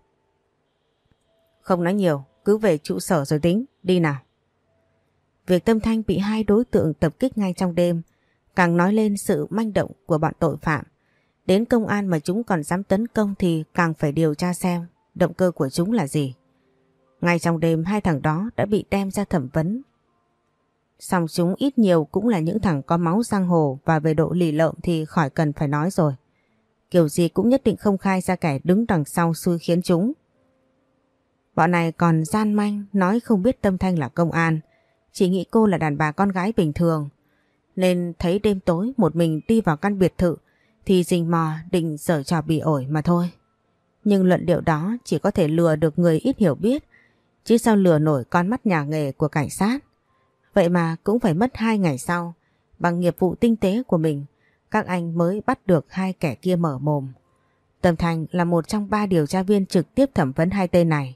Không nói nhiều, cứ về trụ sở rồi tính, đi nào. Việc Tâm Thanh bị hai đối tượng tập kích ngay trong đêm càng nói lên sự manh động của bọn tội phạm. Đến công an mà chúng còn dám tấn công thì càng phải điều tra xem động cơ của chúng là gì. Ngay trong đêm hai thằng đó đã bị đem ra thẩm vấn. Song chúng ít nhiều cũng là những thằng có máu giang hồ, và về độ lì lợm thì khỏi cần phải nói rồi. Kiểu gì cũng nhất định không khai ra kẻ đứng đằng sau xui khiến chúng. Bọn này còn gian manh nói không biết Tâm Thanh là công an, chỉ nghĩ cô là đàn bà con gái bình thường, nên thấy đêm tối một mình đi vào căn biệt thự thì rình mò định giở trò bỉ ổi mà thôi. Nhưng luận điệu đó chỉ có thể lừa được người ít hiểu biết, chứ sao lừa nổi con mắt nhà nghề của cảnh sát. Vậy mà cũng phải mất hai ngày sau, bằng nghiệp vụ tinh tế của mình, các anh mới bắt được hai kẻ kia mở mồm. Tâm Thanh là một trong ba điều tra viên trực tiếp thẩm vấn hai tên này.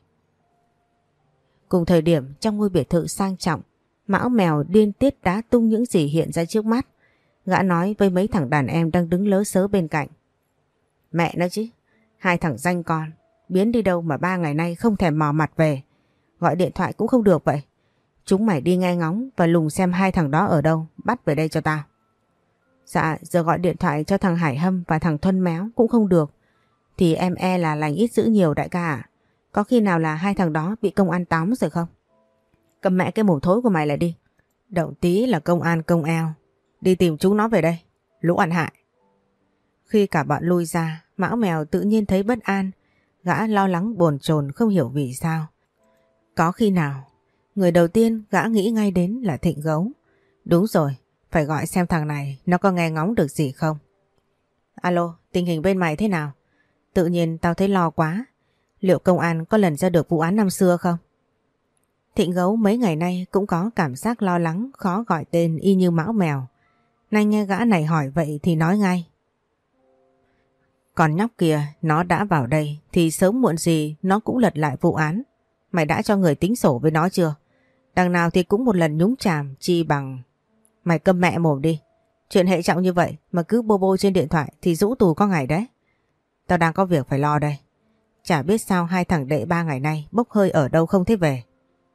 Cùng thời điểm trong ngôi biệt thự sang trọng, Mão Mèo điên tiết đá tung những gì hiện ra trước mắt. Gã nói với mấy thằng đàn em đang đứng lớ sớ bên cạnh. Mẹ nó chứ, hai thằng danh con, biến đi đâu mà ba ngày nay không thèm mò mặt về. Gọi điện thoại cũng không được vậy. Chúng mày đi nghe ngóng và lùng xem hai thằng đó ở đâu, bắt về đây cho tao. Dạ, giờ gọi điện thoại cho thằng Hải Hâm và thằng Thuân Méo cũng không được. Thì em e là lành ít dữ nhiều đại ca ạ. Có khi nào là hai thằng đó bị công an tóm rồi không? Cầm mẹ cái mồm thối của mày lại đi. Đậu tí là công an công eo. Đi tìm chúng nó về đây, lũ ăn hại. Khi cả bọn lui ra, Mão Mèo tự nhiên thấy bất an. Gã lo lắng bồn chồn không hiểu vì sao. Có khi nào Người đầu tiên gã nghĩ ngay đến là Thịnh Gấu. Đúng rồi, phải gọi xem thằng này nó có nghe ngóng được gì không. Alo, tình hình bên mày thế nào? Tự nhiên tao thấy lo quá. Liệu công an có lần ra được vụ án năm xưa không? Thịnh Gấu mấy ngày nay cũng có cảm giác lo lắng, khó gọi tên y như mão mèo. Nay nghe gã này hỏi vậy thì nói ngay. Còn nhóc kia nó đã vào đây thì sớm muộn gì nó cũng lật lại vụ án. Mày đã cho người tính sổ với nó chưa? Đằng nào thì cũng một lần nhúng chàm chi bằng... Mày câm mẹ mồm đi. Chuyện hệ trọng như vậy mà cứ bô bô trên điện thoại thì rũ tù có ngày đấy. Tao đang có việc phải lo đây. Chả biết sao hai thằng đệ ba ngày nay bốc hơi ở đâu không thấy về.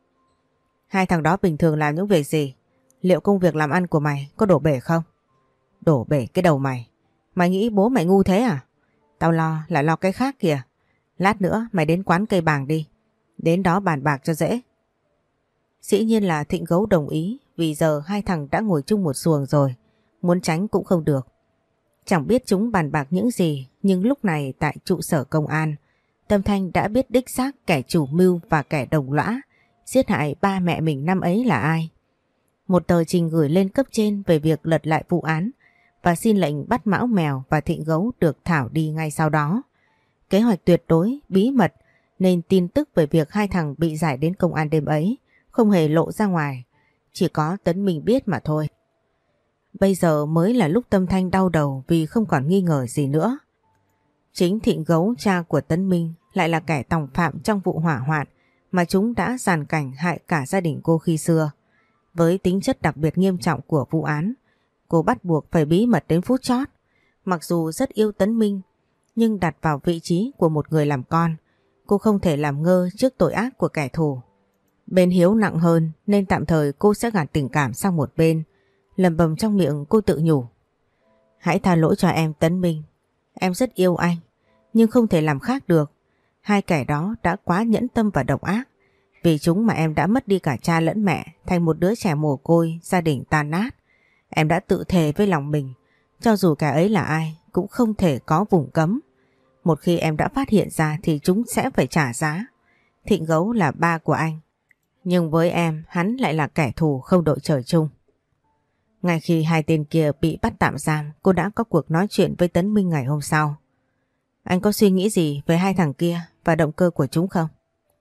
Hai thằng đó bình thường làm những việc gì? Liệu công việc làm ăn của mày có đổ bể không? Đổ bể cái đầu mày. Mày nghĩ bố mày ngu thế à? Tao lo là lo cái khác kìa. Lát nữa mày đến quán cây bàng đi. Đến đó bàn bạc cho dễ. Dĩ nhiên là Thịnh Gấu đồng ý, vì giờ hai thằng đã ngồi chung một xuồng rồi. Muốn tránh cũng không được. Chẳng biết chúng bàn bạc những gì, nhưng lúc này tại trụ sở công an, Tâm Thanh đã biết đích xác kẻ chủ mưu và kẻ đồng lõa giết hại ba mẹ mình năm ấy là ai. Một tờ trình gửi lên cấp trên về việc lật lại vụ án và xin lệnh bắt Mão Mèo và Thịnh Gấu được thảo đi ngay sau đó. Kế hoạch tuyệt đối, bí mật nên tin tức về việc hai thằng bị giải đến công an đêm ấy không hề lộ ra ngoài, chỉ có Tấn Minh biết mà thôi. Bây giờ mới là lúc Tâm Thanh đau đầu vì không còn nghi ngờ gì nữa. Chính Thịnh Gấu, cha của Tấn Minh, lại là kẻ tòng phạm trong vụ hỏa hoạn mà chúng đã giàn cảnh hại cả gia đình cô khi xưa. Với tính chất đặc biệt nghiêm trọng của vụ án, cô bắt buộc phải bí mật đến phút chót. Mặc dù rất yêu Tấn Minh, nhưng đặt vào vị trí của một người làm con, cô không thể làm ngơ trước tội ác của kẻ thù. Bên hiếu nặng hơn nên tạm thời cô sẽ gạt tình cảm sang một bên. Lầm bầm trong miệng cô tự nhủ. Hãy tha lỗi cho em Tấn Minh. Em rất yêu anh, nhưng không thể làm khác được. Hai kẻ đó đã quá nhẫn tâm và độc ác. Vì chúng mà em đã mất đi cả cha lẫn mẹ, thành một đứa trẻ mồ côi, gia đình tan nát. Em đã tự thề với lòng mình, cho dù kẻ ấy là ai cũng không thể có vùng cấm. Một khi em đã phát hiện ra thì chúng sẽ phải trả giá. Thịnh Gấu là ba của anh, nhưng với em hắn lại là kẻ thù không đội trời chung. Ngay khi hai tên kia bị bắt tạm giam, cô đã có cuộc nói chuyện với Tấn Minh ngày hôm sau. Anh có suy nghĩ gì về hai thằng kia và động cơ của chúng không?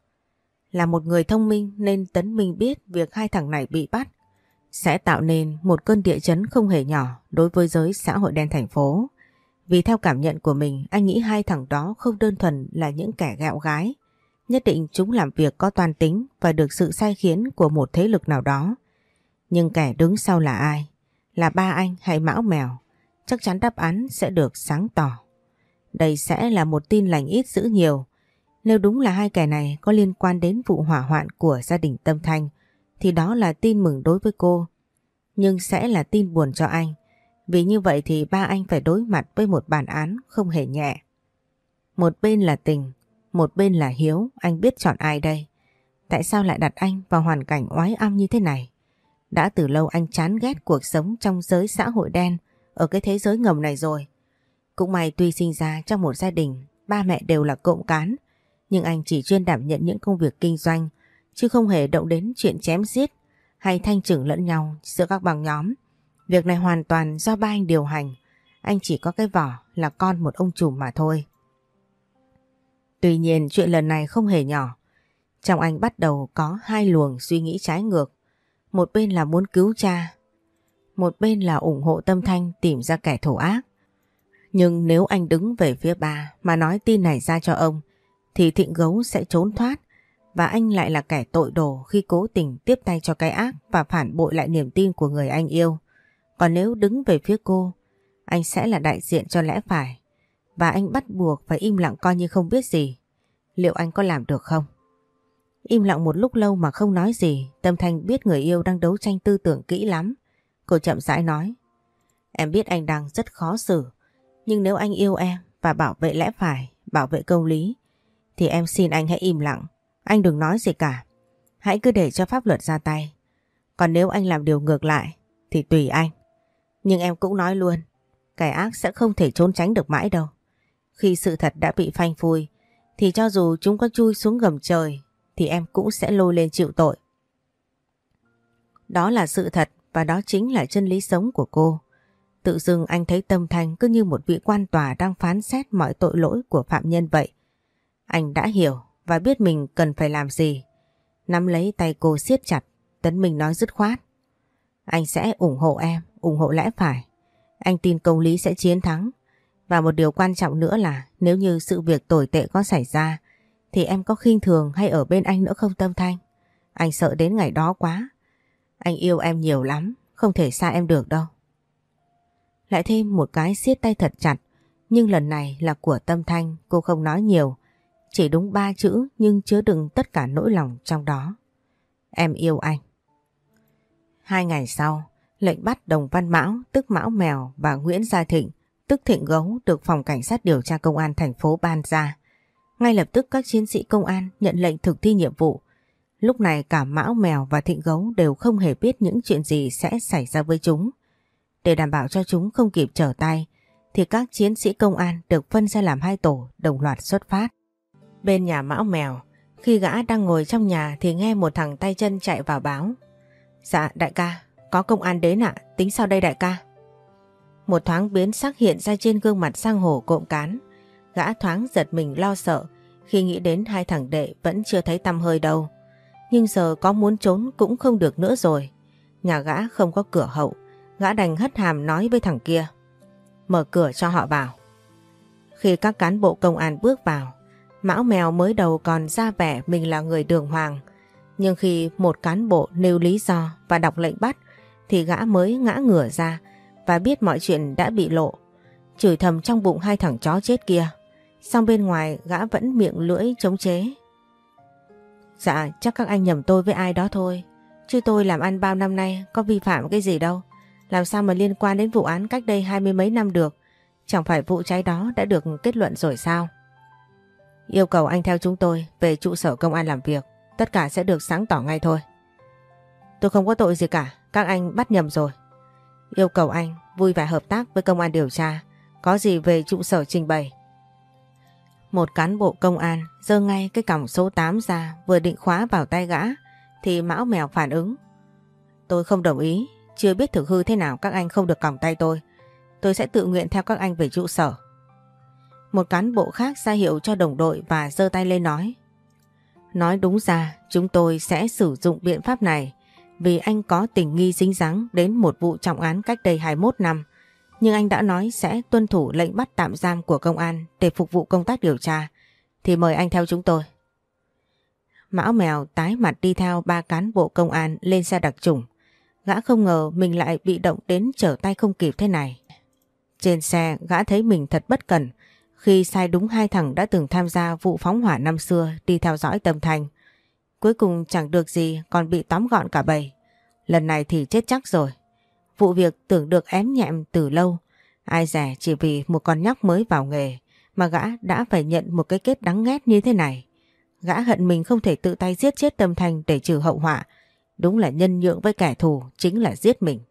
Là một người thông minh nên Tấn Minh biết việc hai thằng này bị bắt sẽ tạo nên một cơn địa chấn không hề nhỏ đối với giới xã hội đen thành phố. Vì theo cảm nhận của mình, anh nghĩ hai thằng đó không đơn thuần là những kẻ ghẹo gái. Nhất định chúng làm việc có toan tính và được sự sai khiến của một thế lực nào đó. Nhưng kẻ đứng sau là ai? Là ba anh hay Mão Mèo? Chắc chắn đáp án sẽ được sáng tỏ. Đây sẽ là một tin lành ít dữ nhiều. Nếu đúng là hai kẻ này có liên quan đến vụ hỏa hoạn của gia đình Tâm Thanh, thì đó là tin mừng đối với cô. Nhưng sẽ là tin buồn cho anh. Vì như vậy thì ba anh phải đối mặt với một bản án không hề nhẹ. Một bên là tình, một bên là hiếu, anh biết chọn ai đây? Tại sao lại đặt anh vào hoàn cảnh oái ăm như thế này? Đã từ lâu anh chán ghét cuộc sống trong giới xã hội đen ở cái thế giới ngầm này rồi. Cũng may tuy sinh ra trong một gia đình, ba mẹ đều là cộng cán, nhưng anh chỉ chuyên đảm nhận những công việc kinh doanh, chứ không hề động đến chuyện chém giết hay thanh trừng lẫn nhau giữa các băng nhóm. Việc này hoàn toàn do ba anh điều hành, anh chỉ có cái vỏ là con một ông trùm mà thôi. Tuy nhiên chuyện lần này không hề nhỏ. Trong anh bắt đầu có hai luồng suy nghĩ trái ngược. Một bên là muốn cứu cha, một bên là ủng hộ Tâm Thanh tìm ra kẻ thù ác. Nhưng nếu anh đứng về phía ba mà nói tin này ra cho ông, thì Thịnh Gấu sẽ trốn thoát, và anh lại là kẻ tội đồ khi cố tình tiếp tay cho cái ác và phản bội lại niềm tin của người anh yêu. Còn nếu đứng về phía cô, anh sẽ là đại diện cho lẽ phải, và anh bắt buộc phải im lặng coi như không biết gì. Liệu anh có làm được không? Im lặng một lúc lâu mà không nói gì, Tâm Thanh biết người yêu đang đấu tranh tư tưởng kỹ lắm. Cô chậm rãi nói. Em biết anh đang rất khó xử, nhưng nếu anh yêu em và bảo vệ lẽ phải, bảo vệ công lý, thì em xin anh hãy im lặng. Anh đừng nói gì cả. Hãy cứ để cho pháp luật ra tay. Còn nếu anh làm điều ngược lại thì tùy anh. Nhưng em cũng nói luôn, kẻ ác sẽ không thể trốn tránh được mãi đâu. Khi sự thật đã bị phanh phui, thì cho dù chúng có chui xuống gầm trời thì em cũng sẽ lôi lên chịu tội. Đó là sự thật và đó chính là chân lý sống của cô. Tự dưng anh thấy Tâm Thanh cứ như một vị quan tòa đang phán xét mọi tội lỗi của phạm nhân vậy. Anh đã hiểu và biết mình cần phải làm gì. Nắm lấy tay cô siết chặt, Tấn Minh nói dứt khoát. Anh sẽ ủng hộ em, ủng hộ lẽ phải. Anh tin công lý sẽ chiến thắng. Và một điều quan trọng nữa là nếu như sự việc tồi tệ có xảy ra thì em có khinh thường hay ở bên anh nữa không Tâm Thanh? Anh sợ đến ngày đó quá. Anh yêu em nhiều lắm, không thể xa em được đâu. Lại thêm một cái siết tay thật chặt, nhưng lần này là của Tâm Thanh, cô không nói nhiều. Chỉ đúng ba chữ nhưng chứa đựng tất cả nỗi lòng trong đó. Em yêu anh. Hai ngày sau, lệnh bắt Đồng Văn Mão, tức Mão Mèo và Nguyễn Gia Thịnh, tức Thịnh Gấu được Phòng Cảnh sát điều tra Công an thành phố ban ra. Ngay lập tức các chiến sĩ công an nhận lệnh thực thi nhiệm vụ. Lúc này cả Mão Mèo và Thịnh Gấu đều không hề biết những chuyện gì sẽ xảy ra với chúng. Để đảm bảo cho chúng không kịp trở tay, thì các chiến sĩ công an được phân ra làm hai tổ đồng loạt xuất phát. Bên nhà Mão Mèo, khi gã đang ngồi trong nhà thì nghe một thằng tay chân chạy vào báo. Dạ đại ca, có công an đến ạ, tính sao đây đại ca? Một thoáng biến sắc hiện ra trên gương mặt sang hổ cộm cán. Gã thoáng giật mình lo sợ khi nghĩ đến hai thằng đệ vẫn chưa thấy tăm hơi đâu. Nhưng giờ có muốn trốn cũng không được nữa rồi. Nhà gã không có cửa hậu, gã đành hất hàm nói với thằng kia. Mở cửa cho họ vào. Khi các cán bộ công an bước vào, Mão Mèo mới đầu còn ra vẻ mình là người đường hoàng. Nhưng khi một cán bộ nêu lý do và đọc lệnh bắt thì gã mới ngã ngửa ra và biết mọi chuyện đã bị lộ. Chửi thầm trong bụng hai thằng chó chết kia. Song bên ngoài gã vẫn miệng lưỡi chống chế. Dạ chắc các anh nhầm tôi với ai đó thôi. Chứ tôi làm ăn bao năm nay có vi phạm cái gì đâu. Làm sao mà liên quan đến vụ án cách đây hai mươi mấy năm được. Chẳng phải vụ cháy đó đã được kết luận rồi sao? Yêu cầu anh theo chúng tôi về trụ sở công an làm việc. Tất cả sẽ được sáng tỏ ngay thôi. Tôi không có tội gì cả. Các anh bắt nhầm rồi. Yêu cầu anh vui vẻ hợp tác với công an điều tra. Có gì về trụ sở trình bày. Một cán bộ công an giơ ngay cái còng số tám ra vừa định khóa vào tay gã thì Mão Mèo phản ứng. Tôi không đồng ý. Chưa biết thực hư thế nào các anh không được còng tay tôi. Tôi sẽ tự nguyện theo các anh về trụ sở. Một cán bộ khác ra hiệu cho đồng đội và giơ tay lên nói. Nói đúng ra chúng tôi sẽ sử dụng biện pháp này vì anh có tình nghi dính dáng đến một vụ trọng án cách đây hai mươi mốt năm. Nhưng anh đã nói sẽ tuân thủ lệnh bắt tạm giam của công an để phục vụ công tác điều tra. Thì mời anh theo chúng tôi. Mão Mèo tái mặt đi theo ba cán bộ công an lên xe đặc chủng. Gã không ngờ mình lại bị động đến trở tay không kịp thế này. Trên xe gã thấy mình thật bất cẩn khi sai đúng hai thằng đã từng tham gia vụ phóng hỏa năm xưa đi theo dõi Tâm Thanh. Cuối cùng chẳng được gì còn bị tóm gọn cả bầy. Lần này thì chết chắc rồi. Vụ việc tưởng được ém nhẹm từ lâu. Ai dè chỉ vì một con nhóc mới vào nghề mà gã đã phải nhận một cái kết đắng ghét như thế này. Gã hận mình không thể tự tay giết chết Tâm Thanh để trừ hậu họa. Đúng là nhân nhượng với kẻ thù chính là giết mình.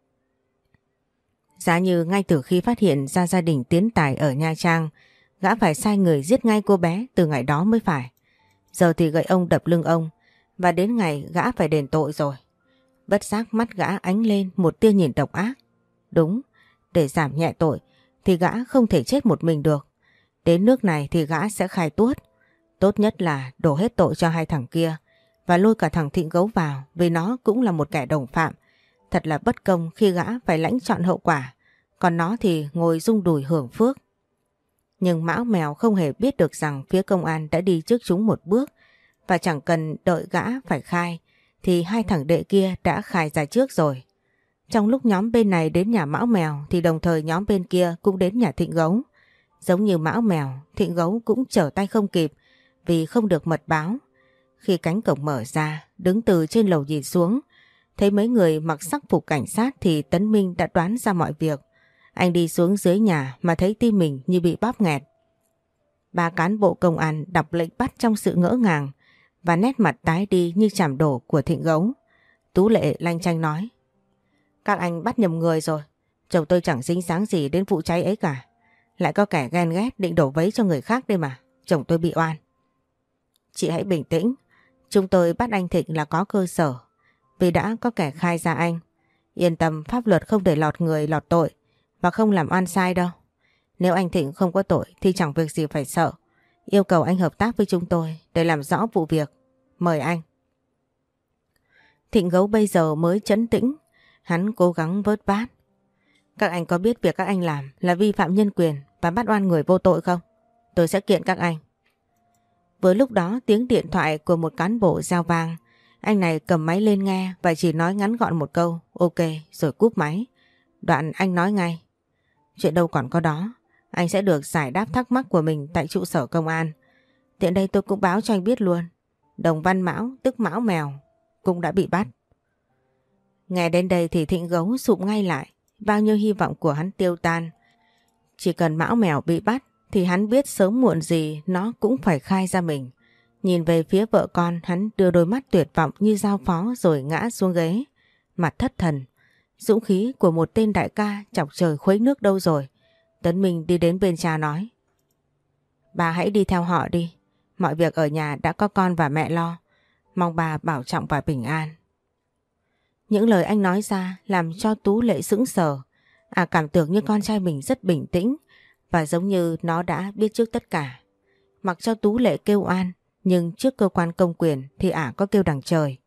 Giá như ngay từ khi phát hiện ra gia đình Tiến Tài ở Nha Trang, gã phải sai người giết ngay cô bé từ ngày đó mới phải. Giờ thì gậy ông đập lưng ông và đến ngày gã phải đền tội rồi. Bất giác mắt gã ánh lên một tia nhìn độc ác. Đúng, để giảm nhẹ tội thì gã không thể chết một mình được. Đến nước này thì gã sẽ khai tuốt. Tốt nhất là đổ hết tội cho hai thằng kia và lôi cả thằng Thịnh Gấu vào vì nó cũng là một kẻ đồng phạm. Thật là bất công khi gã phải lãnh trọn hậu quả, còn nó thì ngồi rung đùi hưởng phước. Nhưng Mão Mèo không hề biết được rằng phía công an đã đi trước chúng một bước và chẳng cần đợi gã phải khai thì hai thằng đệ kia đã khai ra trước rồi. Trong lúc nhóm bên này đến nhà Mão Mèo thì đồng thời nhóm bên kia cũng đến nhà Thịnh Gấu. Giống như Mão Mèo, Thịnh Gấu cũng trở tay không kịp vì không được mật báo. Khi cánh cổng mở ra, đứng từ trên lầu nhìn xuống, thấy mấy người mặc sắc phục cảnh sát thì Tấn Minh đã đoán ra mọi việc. Anh đi xuống dưới nhà mà thấy tim mình như bị bóp nghẹt. Ba cán bộ công an đọc lệnh bắt trong sự ngỡ ngàng và nét mặt tái đi như chảm đổ của Thịnh Gấu. Tú Lệ lanh chanh nói. Các anh bắt nhầm người rồi. Chồng tôi chẳng dính dáng gì đến vụ cháy ấy cả. Lại có kẻ ghen ghét định đổ vấy cho người khác đây mà. Chồng tôi bị oan. Chị hãy bình tĩnh. Chúng tôi bắt anh Thịnh là có cơ sở. vì đã có kẻ khai ra anh. Yên tâm, pháp luật không để lọt người lọt tội và không làm oan sai đâu. Nếu anh Thịnh không có tội thì chẳng việc gì phải sợ. Yêu cầu anh hợp tác với chúng tôi để làm rõ vụ việc. Mời anh. Thịnh Gấu bây giờ mới trấn tĩnh. Hắn cố gắng vớt vát. Các anh có biết việc các anh làm là vi phạm nhân quyền và bắt oan người vô tội không? Tôi sẽ kiện các anh. Với lúc đó tiếng điện thoại của một cán bộ reo vang. Anh này cầm máy lên nghe và chỉ nói ngắn gọn một câu ok rồi cúp máy. Đoạn anh nói ngay. Chuyện đâu còn có đó. Anh sẽ được giải đáp thắc mắc của mình tại trụ sở công an. Tiện đây tôi cũng báo cho anh biết luôn. Đồng Văn Mão tức Mão Mèo cũng đã bị bắt. Nghe đến đây thì Thịnh Gấu sụp ngay lại. Bao nhiêu hy vọng của hắn tiêu tan. Chỉ cần Mão Mèo bị bắt thì hắn biết sớm muộn gì nó cũng phải khai ra mình. Nhìn về phía vợ con, hắn đưa đôi mắt tuyệt vọng như dao phó rồi ngã xuống ghế. Mặt thất thần. Dũng khí của một tên đại ca chọc trời khuấy nước đâu rồi. Tấn Minh đi đến bên cha nói. Bà hãy đi theo họ đi. Mọi việc ở nhà đã có con và mẹ lo. Mong bà bảo trọng và bình an. Những lời anh nói ra làm cho Tú Lệ sững sờ. À cảm tưởng như con trai mình rất bình tĩnh và giống như nó đã biết trước tất cả. Mặc cho Tú Lệ kêu oan, nhưng trước cơ quan công quyền thì ả có kêu đằng trời.